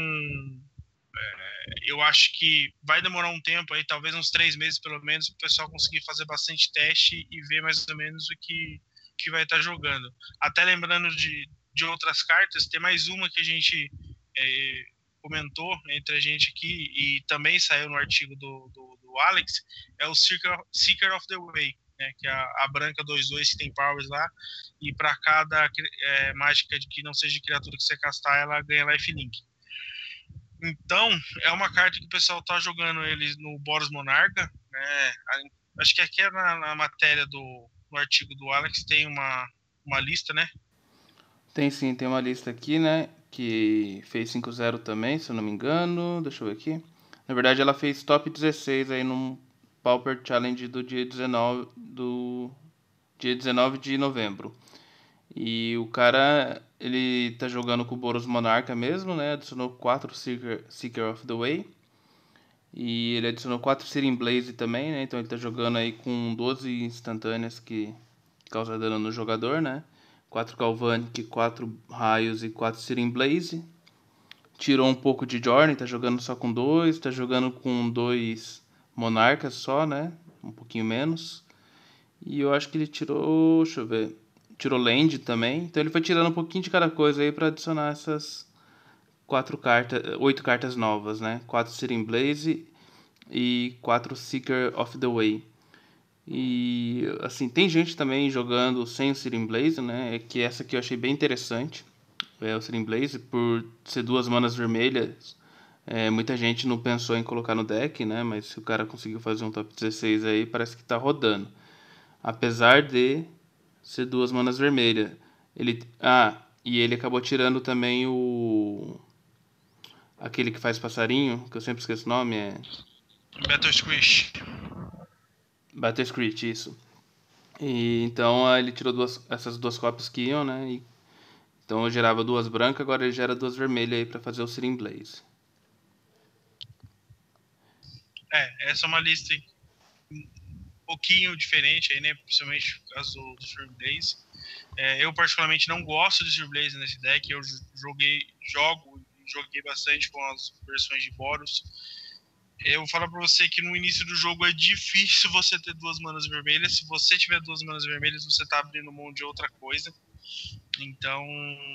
eu acho que vai demorar um tempo aí, talvez uns 3 meses pelo menos, para o pessoal conseguir fazer bastante teste e ver mais ou menos o que vai estar jogando. Até lembrando de outras cartas, tem mais uma que a gente comentou entre a gente aqui e também saiu no artigo do Alex, é o Seeker of the Way, né, que é a branca 2/2 que tem powers lá, e para cada mágica que não seja criatura que você castar, ela ganha lifelink. Então, é uma carta que o pessoal tá jogando ele no Boros Monarca, né? Acho que aqui na matéria no artigo do Alex tem uma lista, né? Tem sim, tem uma lista aqui, né? Que fez 5-0 também, se eu não me engano. Deixa eu ver aqui. Na verdade, ela fez top 16 aí num Pauper Challenge do dia 19, de novembro. E o cara, ele tá jogando com o Boros Monarca mesmo, né? Adicionou 4 Seeker of the Way. E ele adicionou 4 Searing Blaze também, né? Então ele tá jogando aí com 12 instantâneas que causa dano no jogador, né? 4 Galvanic, 4 Raios e 4 Searing Blaze. Tirou um pouco de Journey, tá jogando só com 2. Tá jogando com 2 Monarcas só, né? Um pouquinho menos. E eu acho que ele tirou, deixa eu ver, tirou Land também. Então ele foi tirando um pouquinho de cada coisa aí pra adicionar essas 8 cartas novas, né? 4 Searing Blaze e 4 Seeker of the Way. E assim, tem gente também jogando sem o Searing Blaze, né? Que essa aqui eu achei bem interessante. O Searing Blaze, por ser 2 manas vermelhas, muita gente não pensou em colocar no deck, né? Mas se o cara conseguiu fazer um top 16 aí, parece que tá rodando. Apesar de ser 2 manas vermelhas. E ele acabou tirando também aquele que faz passarinho, que eu sempre esqueço o nome, Battle Squish. Battle Screech, isso. E então ele tirou essas 2 cópias que iam, né? Então eu gerava 2 brancas, agora ele gera 2 vermelhas aí pra fazer o Searing Blaze. Essa é uma lista um pouquinho diferente aí, né? Principalmente por causa do Searing Blaze. Eu particularmente não gosto de Searing Blaze nesse deck. Eu joguei bastante com as versões de Boros. Eu vou falar pra você que no início do jogo é difícil você ter 2 manas vermelhas. Se você tiver 2 manas vermelhas, você tá abrindo mão de outra coisa. Então,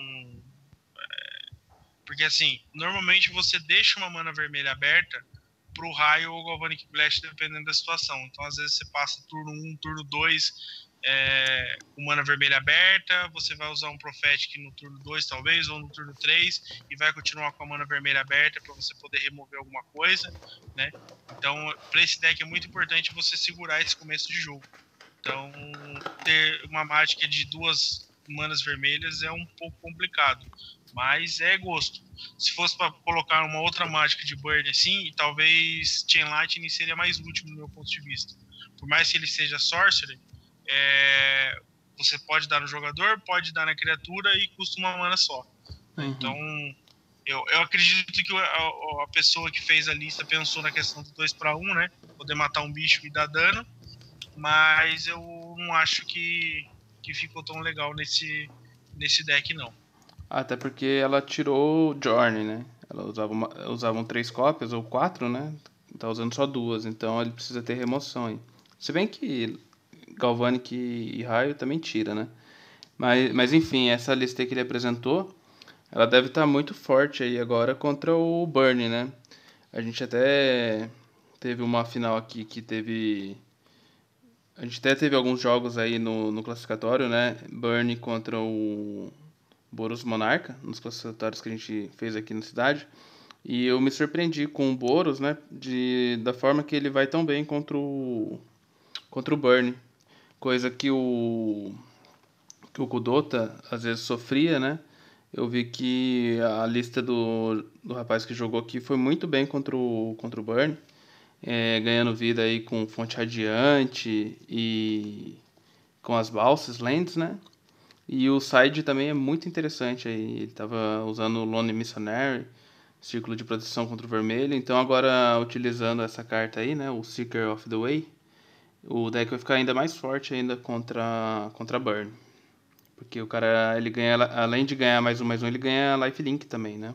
porque assim, normalmente você deixa uma mana vermelha aberta pro raio ou Galvanic Blast, dependendo da situação. Então, às vezes você passa turno 1, turno 2 com mana vermelha aberta, você vai usar um Prophetic no turno 2 talvez, ou no turno 3, e vai continuar com a mana vermelha aberta para você poder remover alguma coisa, né? Então, para esse deck é muito importante você segurar esse começo de jogo, Então, ter uma mágica de 2 manas vermelhas é um pouco complicado, mas é gosto. Se fosse para colocar uma outra mágica de burn assim, talvez Chain Lightning seria mais útil no meu ponto de vista. Por mais que ele seja sorcerer, você pode dar no jogador, pode dar na criatura e custa 1 mana só. Então, eu acredito que a pessoa que fez a lista pensou na questão do 2 para 1, né? Poder matar um bicho e dar dano, mas eu não acho que ficou tão legal nesse deck, não. Até porque ela tirou o Journey, né? Ela usavam 3 cópias ou 4, né? Tá usando só 2, então ele precisa ter remoção aí. Se bem que Galvanic e Raio também tira, né? Mas enfim, essa lista aí que ele apresentou, ela deve estar muito forte aí agora contra o Burn, né? A gente até teve uma final aqui que teve. A gente até teve alguns jogos aí no classificatório, né? Burn contra o Boros Monarca, nos classificatórios que a gente fez aqui na cidade. E eu me surpreendi com o Boros, né? Da forma que ele vai tão bem contra o Burn. Coisa que o Kudota às vezes sofria, né? Eu vi que a lista do rapaz que jogou aqui foi muito bem contra o Burn, ganhando vida aí com Fonte Radiante e com as Balsas Lands, né? E o side também é muito interessante aí. Ele tava usando o Lone Missionary, Círculo de Proteção contra o Vermelho. Então agora utilizando essa carta aí, né? O Seeker of the Way, o deck vai ficar ainda mais forte ainda contra Burn. Porque o cara, ele ganha, além de ganhar mais um, ele ganha lifelink também, né?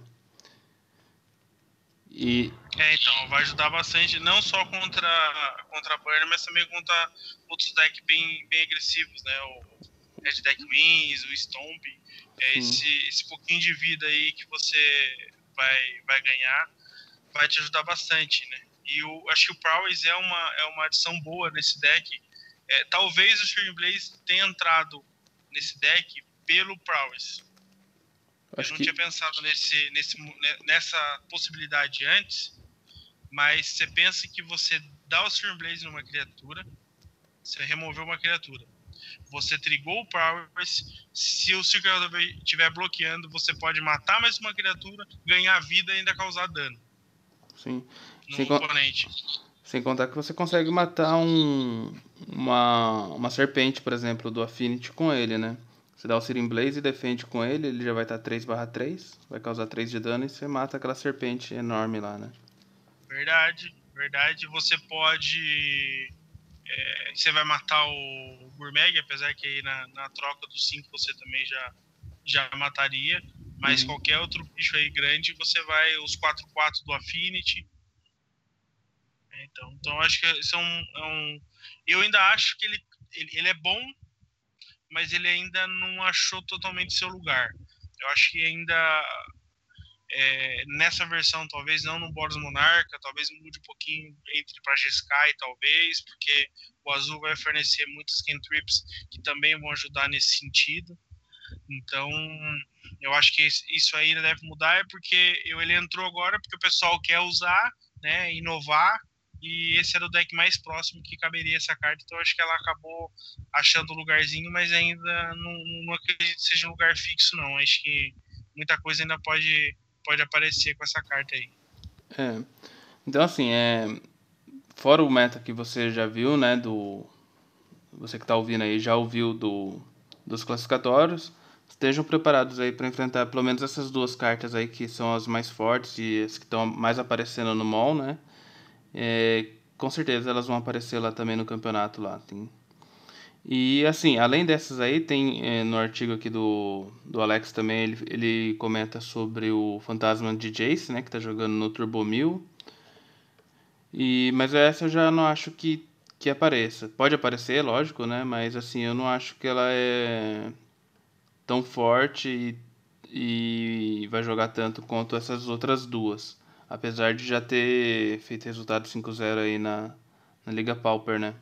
E, Então, vai ajudar bastante, não só contra a Burn, mas também contra outros decks bem agressivos, né? O Red Deck Wins, o Stomp. Esse pouquinho de vida aí que você vai ganhar vai te ajudar bastante, né? E eu acho que o Prowess é uma adição boa nesse deck. Talvez o Shuriken Blaze tenha entrado nesse deck pelo Prowess. Eu acho não que tinha pensado nessa possibilidade antes, mas você pensa que você dá o Shuriken Blaze numa criatura, você removeu uma criatura, você trigou o Prowess, se o Secret estiver bloqueando, você pode matar mais uma criatura, ganhar vida e ainda causar dano sim. no Sem, oponente. sem contar que você consegue matar uma serpente, por exemplo, do Affinity com ele, né? Você dá o Searing Blaze e defende com ele, ele já vai estar 3/3, vai causar 3 de dano e você mata aquela serpente enorme lá, né? Verdade. Você pode... você vai matar o Gurmag, apesar que aí na troca dos 5 você também já mataria. Mas qualquer outro bicho aí grande, você vai os 4/4 do Affinity. Então acho que isso eu ainda acho que ele é bom, mas ele ainda não achou totalmente seu lugar. Eu acho que ainda nessa versão, talvez não no Boros Monarca, talvez mude um pouquinho entre para Jeskai, talvez, porque o azul vai fornecer muitos cantrips que também vão ajudar nesse sentido. Então, eu acho que isso aí deve mudar, porque ele entrou agora porque o pessoal quer usar, né, inovar, e esse era o deck mais próximo que caberia essa carta, então eu acho que ela acabou achando um lugarzinho, mas ainda não acredito que seja um lugar fixo, não. Acho que muita coisa ainda pode aparecer com essa carta aí. Então, assim, fora o meta que você já viu, né, você que tá ouvindo aí já ouviu dos classificatórios, estejam preparados aí para enfrentar pelo menos essas 2 cartas aí que são as mais fortes e as que estão mais aparecendo no mall, né? Com certeza elas vão aparecer lá também no campeonato lá. E assim, além dessas aí, tem no artigo aqui do Alex também, ele comenta sobre o fantasma de Jace, né, que tá jogando no Turbo 1000. Mas essa eu já não acho que apareça. Pode aparecer, lógico, né? Mas assim, eu não acho que ela é tão forte e vai jogar tanto quanto essas outras 2. Apesar de já ter feito resultado 5-0 aí na Liga Pauper, né?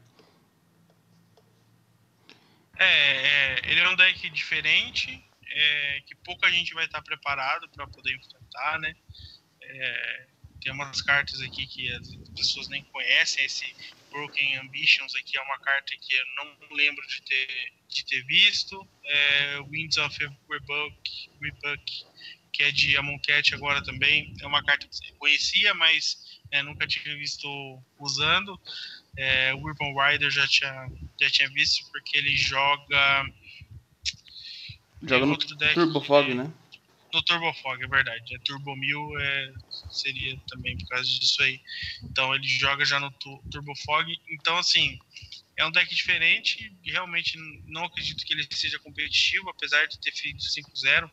Ele é um deck diferente, que pouca gente vai estar preparado para poder enfrentar, né? Tem umas cartas aqui que as pessoas nem conhecem, esse Broken Ambitions aqui é uma carta que eu não lembro de ter visto. Winds of Rebuck, que é de Amonkhet agora também. É uma carta que eu conhecia, mas nunca tinha visto usando. O Urban Rider já tinha visto, porque ele joga Joga no outro deck. Turbo Fog, né? No Turbo Fog, é verdade. Turbo 1000 seria também por causa disso aí. Então ele joga já no Turbo Fog. Então, assim, é um deck diferente. E realmente não acredito que ele seja competitivo, apesar de ter feito 5-0.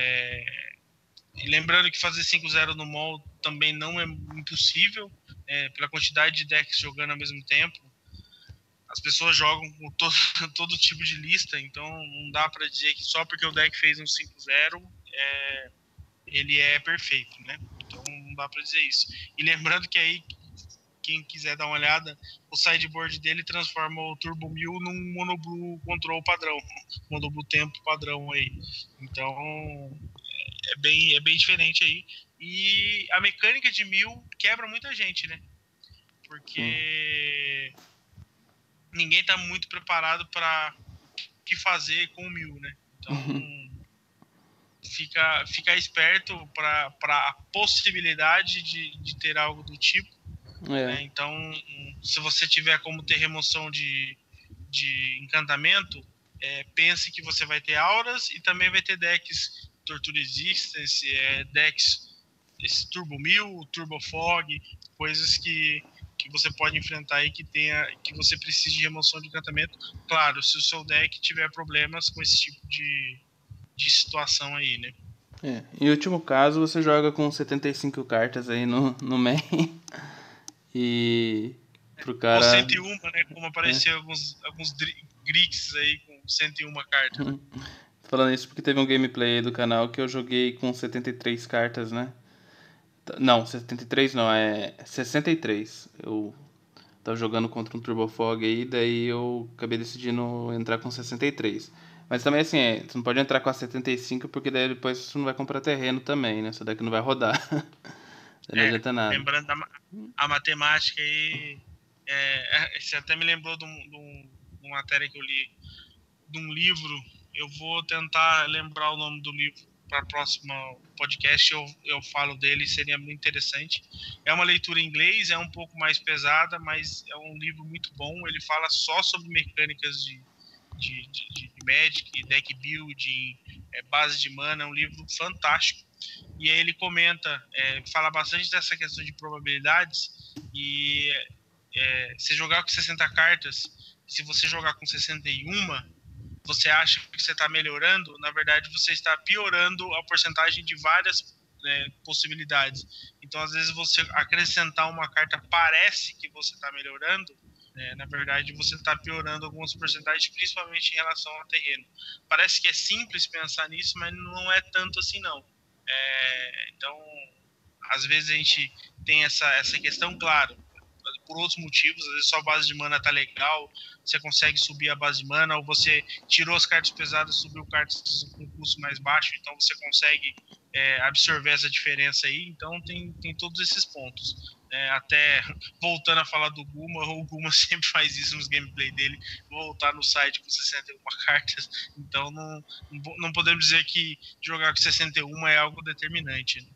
E lembrando que fazer 5-0 no mall também não é impossível, pela quantidade de decks jogando ao mesmo tempo. As pessoas jogam com todo tipo de lista, então não dá pra dizer que só porque o deck fez um 5-0 ele é perfeito, né? Então não dá pra dizer isso. E lembrando que aí, quem quiser dar uma olhada, o sideboard dele transforma o Turbo 1000 num Monoblue Control padrão, Monoblue Tempo padrão aí. Então é bem diferente aí. E a mecânica de 1000 quebra muita gente, né? Porque ninguém tá muito preparado para o que fazer com o 1000, né? Então fica esperto para a possibilidade de ter algo do tipo. Né? Então, se você tiver como ter remoção de encantamento, pense que você vai ter auras e também vai ter decks Torture Resistance, decks esse Turbo 1000, Turbo Fog, coisas que você pode enfrentar aí que você precise de remoção de encantamento. Claro, se o seu deck tiver problemas com esse tipo de situação aí, né? Em último caso, você joga com 75 cartas aí no main. E pro cara... Ou 101, né? Como apareceu alguns Grix aí com 101 cartas. Né? Falando isso porque teve um gameplay aí do canal que eu joguei com 73 cartas, né? Não, 73 não, é 63. Eu tava jogando contra um Turbo Fog aí, daí eu acabei decidindo entrar com 63. Mas também assim, você não pode entrar com a 75 porque daí depois você não vai comprar terreno também, né? Isso daqui não vai rodar. Não adianta nada. Lembrando a matemática aí, você até me lembrou de uma matéria que eu li, de um livro. Eu vou tentar lembrar o nome do livro para o próximo podcast, eu falo dele, seria muito interessante. É uma leitura em inglês, é um pouco mais pesada, mas é um livro muito bom. Ele fala só sobre mecânicas de Magic, deck building, base de mana. É um livro fantástico. E aí ele comenta, fala bastante dessa questão de probabilidades. E se jogar com 60 cartas, se você jogar com 61, você acha que você está melhorando, na verdade você está piorando a porcentagem de várias possibilidades. Então, às vezes, você acrescentar uma carta parece que você está melhorando, na verdade você está piorando algumas porcentagens, principalmente em relação ao terreno. Parece que é simples pensar nisso, mas não é tanto assim não. Então, às vezes a gente tem essa questão, claro, por outros motivos, às vezes só a base de mana tá legal, você consegue subir a base de mana, ou você tirou as cartas pesadas, subiu cartas com custo mais baixo, então você consegue absorver essa diferença aí. Então tem todos esses pontos. Até voltando a falar do Guma, o Guma sempre faz isso nos gameplay dele, voltar no site com 61 cartas, então não podemos dizer que jogar com 61 é algo determinante. Né?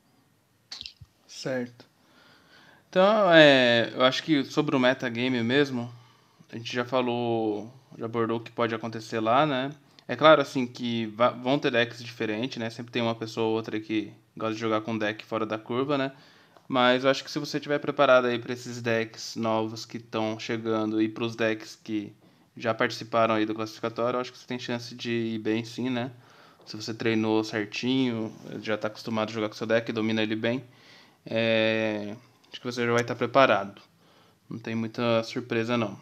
Certo. Então, eu acho que sobre o metagame mesmo, a gente já abordou o que pode acontecer lá, né? É claro, assim, que vão ter decks diferentes, né? Sempre tem uma pessoa ou outra que gosta de jogar com deck fora da curva, né? Mas eu acho que se você estiver preparado aí para esses decks novos que estão chegando e para os decks que já participaram aí do classificatório, eu acho que você tem chance de ir bem sim, né? Se você treinou certinho, já está acostumado a jogar com seu deck, domina ele bem, acho que você já vai estar preparado. Não tem muita surpresa não.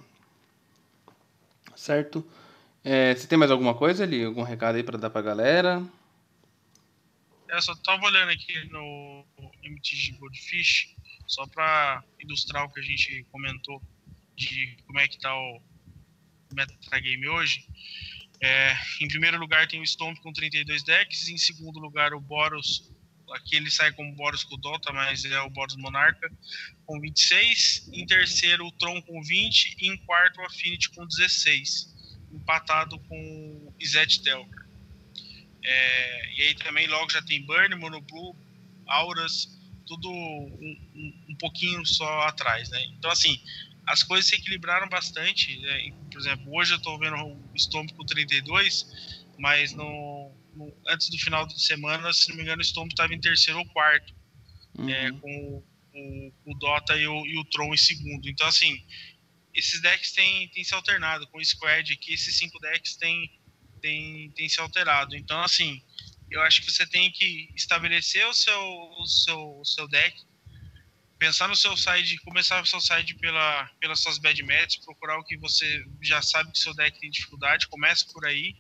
Certo? Você tem mais alguma coisa ali? Algum recado aí para dar pra galera? Eu só tava olhando aqui no MTG Goldfish, só para ilustrar o que a gente comentou de como é que tá o metagame hoje. Em primeiro lugar tem o Stomp com 32 decks, em segundo lugar o Boros aqui ele sai como Boros com Dota, mas é o Boros Monarca com 26. Em terceiro, o Tron com 20. E em quarto, o Affinity com 16. Empatado com o Izet Delver. E aí também logo já tem Burn, Monoblue, Auras, tudo um pouquinho só atrás, né? Então, assim, as coisas se equilibraram bastante, né? Por exemplo, hoje eu tô vendo o Stomp com 32, mas antes do final de semana, se não me engano, o Stomp estava em terceiro ou quarto, com o Dota e o Tron em segundo. Então, assim, esses decks têm se alternado. Com o Squad aqui, esses 5 decks têm se alterado. Então, assim, eu acho que você tem que estabelecer o seu deck, pensar no seu side, começar o seu side pelas suas bad matches, procurar o que você já sabe que seu deck tem dificuldade, começa por aí.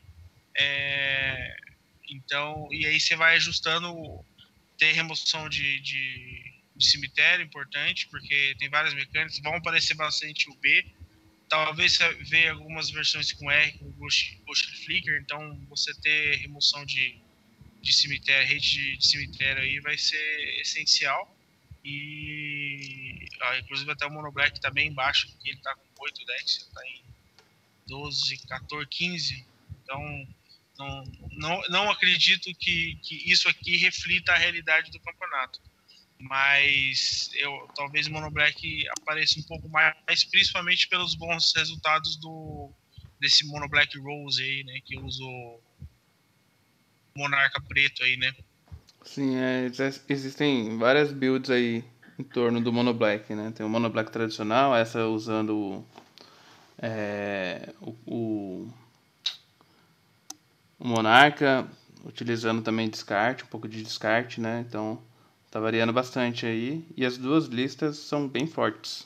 Então, e aí você vai ajustando, ter remoção de cemitério importante, porque tem várias mecânicas, vão aparecer bastante o B. Talvez você veja algumas versões com R, com Ghost Flicker, então você ter remoção de cemitério, rede de cemitério aí vai ser essencial. E inclusive até o Mono Black tá bem baixo, porque ele tá com 8 decks, tá em 12, 14, 15. Então não acredito que isso aqui reflita a realidade do campeonato. Mas talvez o Mono Black apareça um pouco mais, principalmente pelos bons resultados desse Mono Black Rose aí, né, que usa o Monarca Preto aí, né. Sim, existem várias builds aí em torno do Mono Black, né? Tem o Mono Black tradicional, essa usando o Monarca, utilizando também descarte, um pouco de descarte, né? Então tá variando bastante aí. E as duas listas são bem fortes.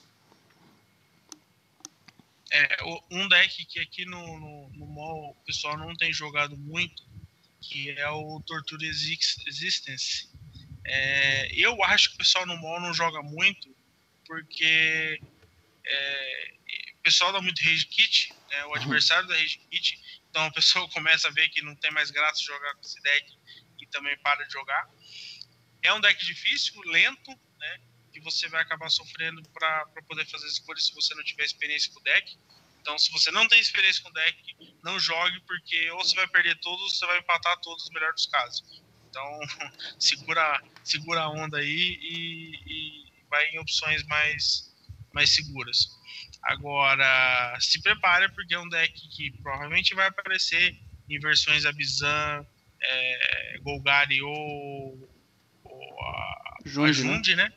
Um deck que aqui no mall o pessoal não tem jogado muito, que é o Torture Existence. Eu acho que o pessoal no mall não joga muito, porque o pessoal dá muito Rage Kit, né, o adversário da Rage Kit, então o pessoal começa a ver que não tem mais graça jogar com esse deck e também para de jogar. É um deck difícil, lento, né, que você vai acabar sofrendo para poder fazer escolhas se você não tiver experiência com o deck. Então, se você não tem experiência com o deck, não jogue, porque ou você vai perder todos ou você vai empatar todos, no melhor dos casos. Então, segura a onda aí e vai em opções mais seguras. Agora, se prepare, porque é um deck que provavelmente vai aparecer em versões Abzan, Golgari ou a Jund, né?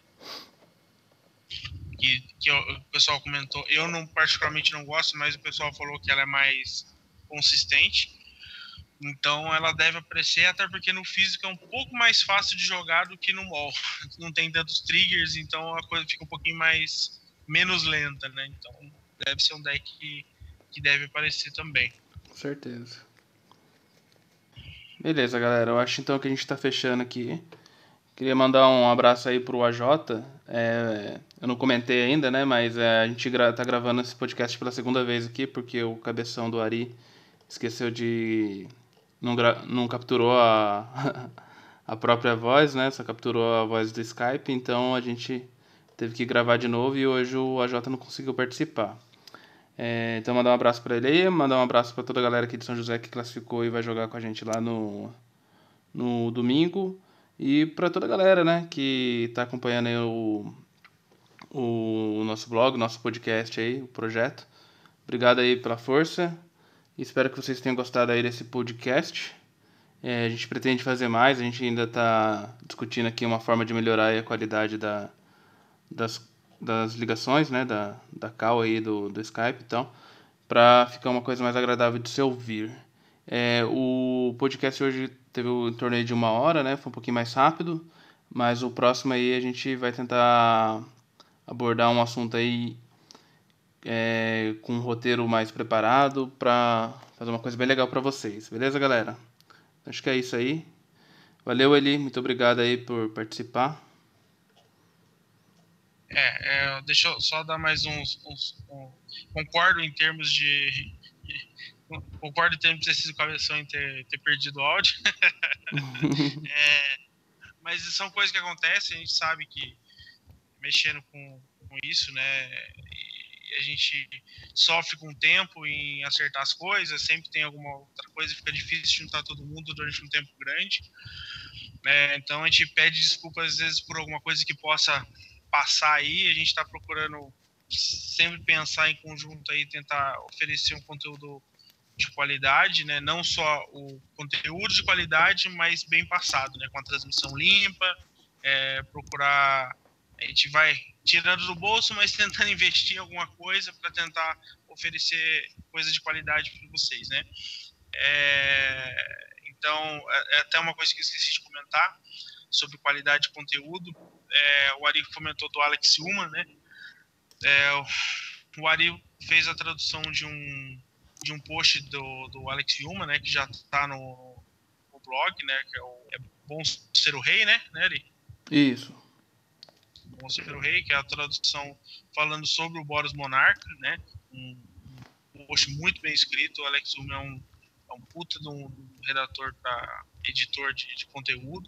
Que o pessoal comentou. Eu particularmente não gosto, mas o pessoal falou que ela é mais consistente. Então ela deve aparecer, até porque no físico é um pouco mais fácil de jogar do que no mall. Não tem tantos triggers, então a coisa fica um pouquinho menos lenta, né? Então deve ser um deck que deve aparecer também. Com certeza. Beleza, galera. Eu acho então que a gente tá fechando aqui. Queria mandar um abraço aí pro AJ. Eu não comentei ainda, né? Mas a gente tá gravando esse podcast pela segunda vez aqui, porque o cabeção do Ari esqueceu de... Não capturou a própria voz, né? Só capturou a voz do Skype. Então a gente teve que gravar de novo e hoje o AJ não conseguiu participar. Então mandar um abraço pra ele aí, mandar um abraço pra toda a galera aqui de São José que classificou e vai jogar com a gente lá no domingo. E pra toda a galera, né, que tá acompanhando aí o nosso blog, nosso podcast aí, o projeto. Obrigado aí pela força. Espero que vocês tenham gostado aí desse podcast. A gente pretende fazer mais, a gente ainda tá discutindo aqui uma forma de melhorar aí a qualidade das ligações, né, da call aí do Skype, então, para ficar uma coisa mais agradável de se ouvir. O podcast hoje teve um torneio de 1 hora, né, foi um pouquinho mais rápido, mas o próximo aí a gente vai tentar abordar um assunto aí com um roteiro mais preparado para fazer uma coisa bem legal para vocês, beleza, galera? Acho que é isso aí. Valeu, Eli, muito obrigado aí por participar. Deixa eu só dar mais concordo em termos de ter sido cabeção em ter perdido o áudio. Mas são coisas que acontecem, a gente sabe que mexendo com isso, né? E a gente sofre com o tempo em acertar as coisas, sempre tem alguma outra coisa, fica difícil juntar todo mundo durante um tempo grande. Então a gente pede desculpas às vezes por alguma coisa que possa passar aí, a gente está procurando sempre pensar em conjunto aí, tentar oferecer um conteúdo de qualidade, né? Não só o conteúdo de qualidade, mas bem passado, né? Com a transmissão limpa, procurar, a gente vai tirando do bolso, mas tentando investir em alguma coisa para tentar oferecer coisa de qualidade para vocês, né? Então, é até uma coisa que eu esqueci de comentar sobre qualidade de conteúdo. O Ari comentou do Alex Ullman, né? O Ari fez a tradução de um post do Alex Ullman, né? Que já está no blog, né? Que é Bom Ser o Rei, né, Ari? Isso. Bom Ser o Rei, que é a tradução falando sobre o Boros Monarca, né? Um post muito bem escrito. O Alex Ullman é um puta de um redator, editor de conteúdo.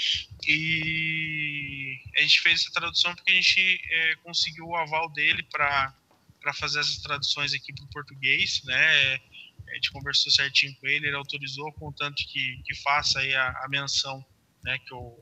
E a gente fez essa tradução porque a gente conseguiu o aval dele para fazer essas traduções aqui para o português, né? A gente conversou certinho com ele, ele autorizou, contanto que faça aí a menção, né? Que o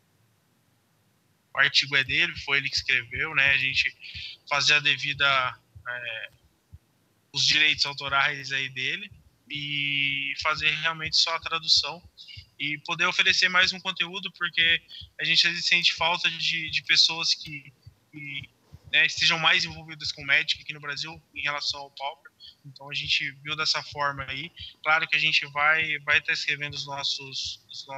artigo é dele, foi ele que escreveu, né? A gente fazer a devida os direitos autorais aí dele e fazer realmente só a tradução e poder oferecer mais um conteúdo, porque a gente às vezes sente falta de pessoas que né, estejam mais envolvidas com Magic aqui no Brasil em relação ao Pauper. Então a gente viu dessa forma aí. Claro que a gente vai estar escrevendo os nossos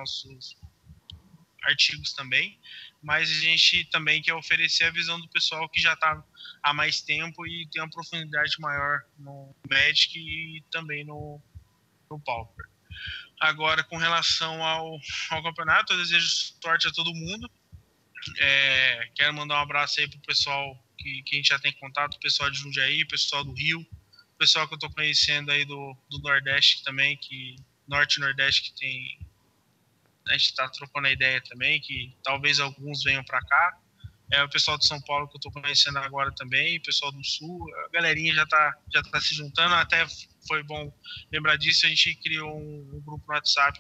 artigos também, mas a gente também quer oferecer a visão do pessoal que já está há mais tempo e tem uma profundidade maior no Magic e também no Pauper. Agora, com relação ao campeonato, eu desejo sorte a todo mundo. Quero mandar um abraço aí pro pessoal que a gente já tem contato, o pessoal de Jundiaí, o pessoal do Rio, o pessoal que eu tô conhecendo aí do Nordeste também, que Norte e Nordeste, que tem, a gente tá trocando a ideia também, que talvez alguns venham para cá. O pessoal de São Paulo que eu tô conhecendo agora também, o pessoal do Sul, a galerinha já tá se juntando, até foi bom lembrar disso, a gente criou um grupo no WhatsApp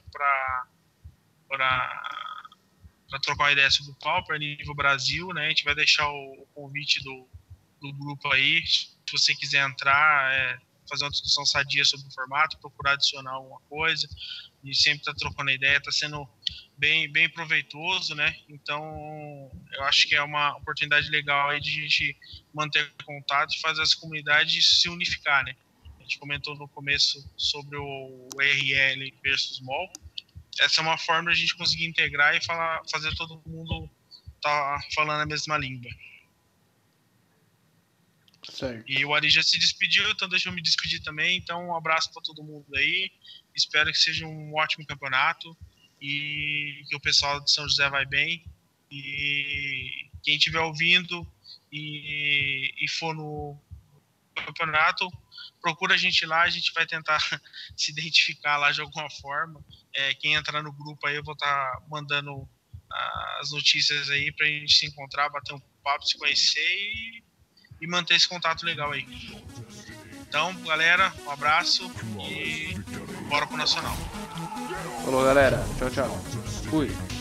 para trocar uma ideia sobre o Pauper nível Brasil, né? A gente vai deixar o convite do grupo aí, se você quiser entrar, fazer uma discussão sadia sobre o formato, procurar adicionar alguma coisa, a gente sempre está trocando ideia, está sendo bem proveitoso, né? Então, eu acho que é uma oportunidade legal aí de a gente manter contato e fazer essa comunidade se unificar, né? A gente comentou no começo sobre o RL versus MOL. Essa é uma forma de a gente conseguir integrar e fazer todo mundo tá falando a mesma língua. Certo. E o Ari já se despediu, então deixa eu me despedir também. Então, um abraço para todo mundo aí. Espero que seja um ótimo campeonato e que o pessoal de São José vai bem. E quem estiver ouvindo e for no campeonato, procura a gente lá, a gente vai tentar se identificar lá de alguma forma. Quem entrar no grupo aí, eu vou estar mandando as notícias aí pra gente se encontrar, bater um papo, se conhecer e manter esse contato legal aí. Então, galera, um abraço e bora pro Nacional. Falou, galera. Tchau, tchau. Fui.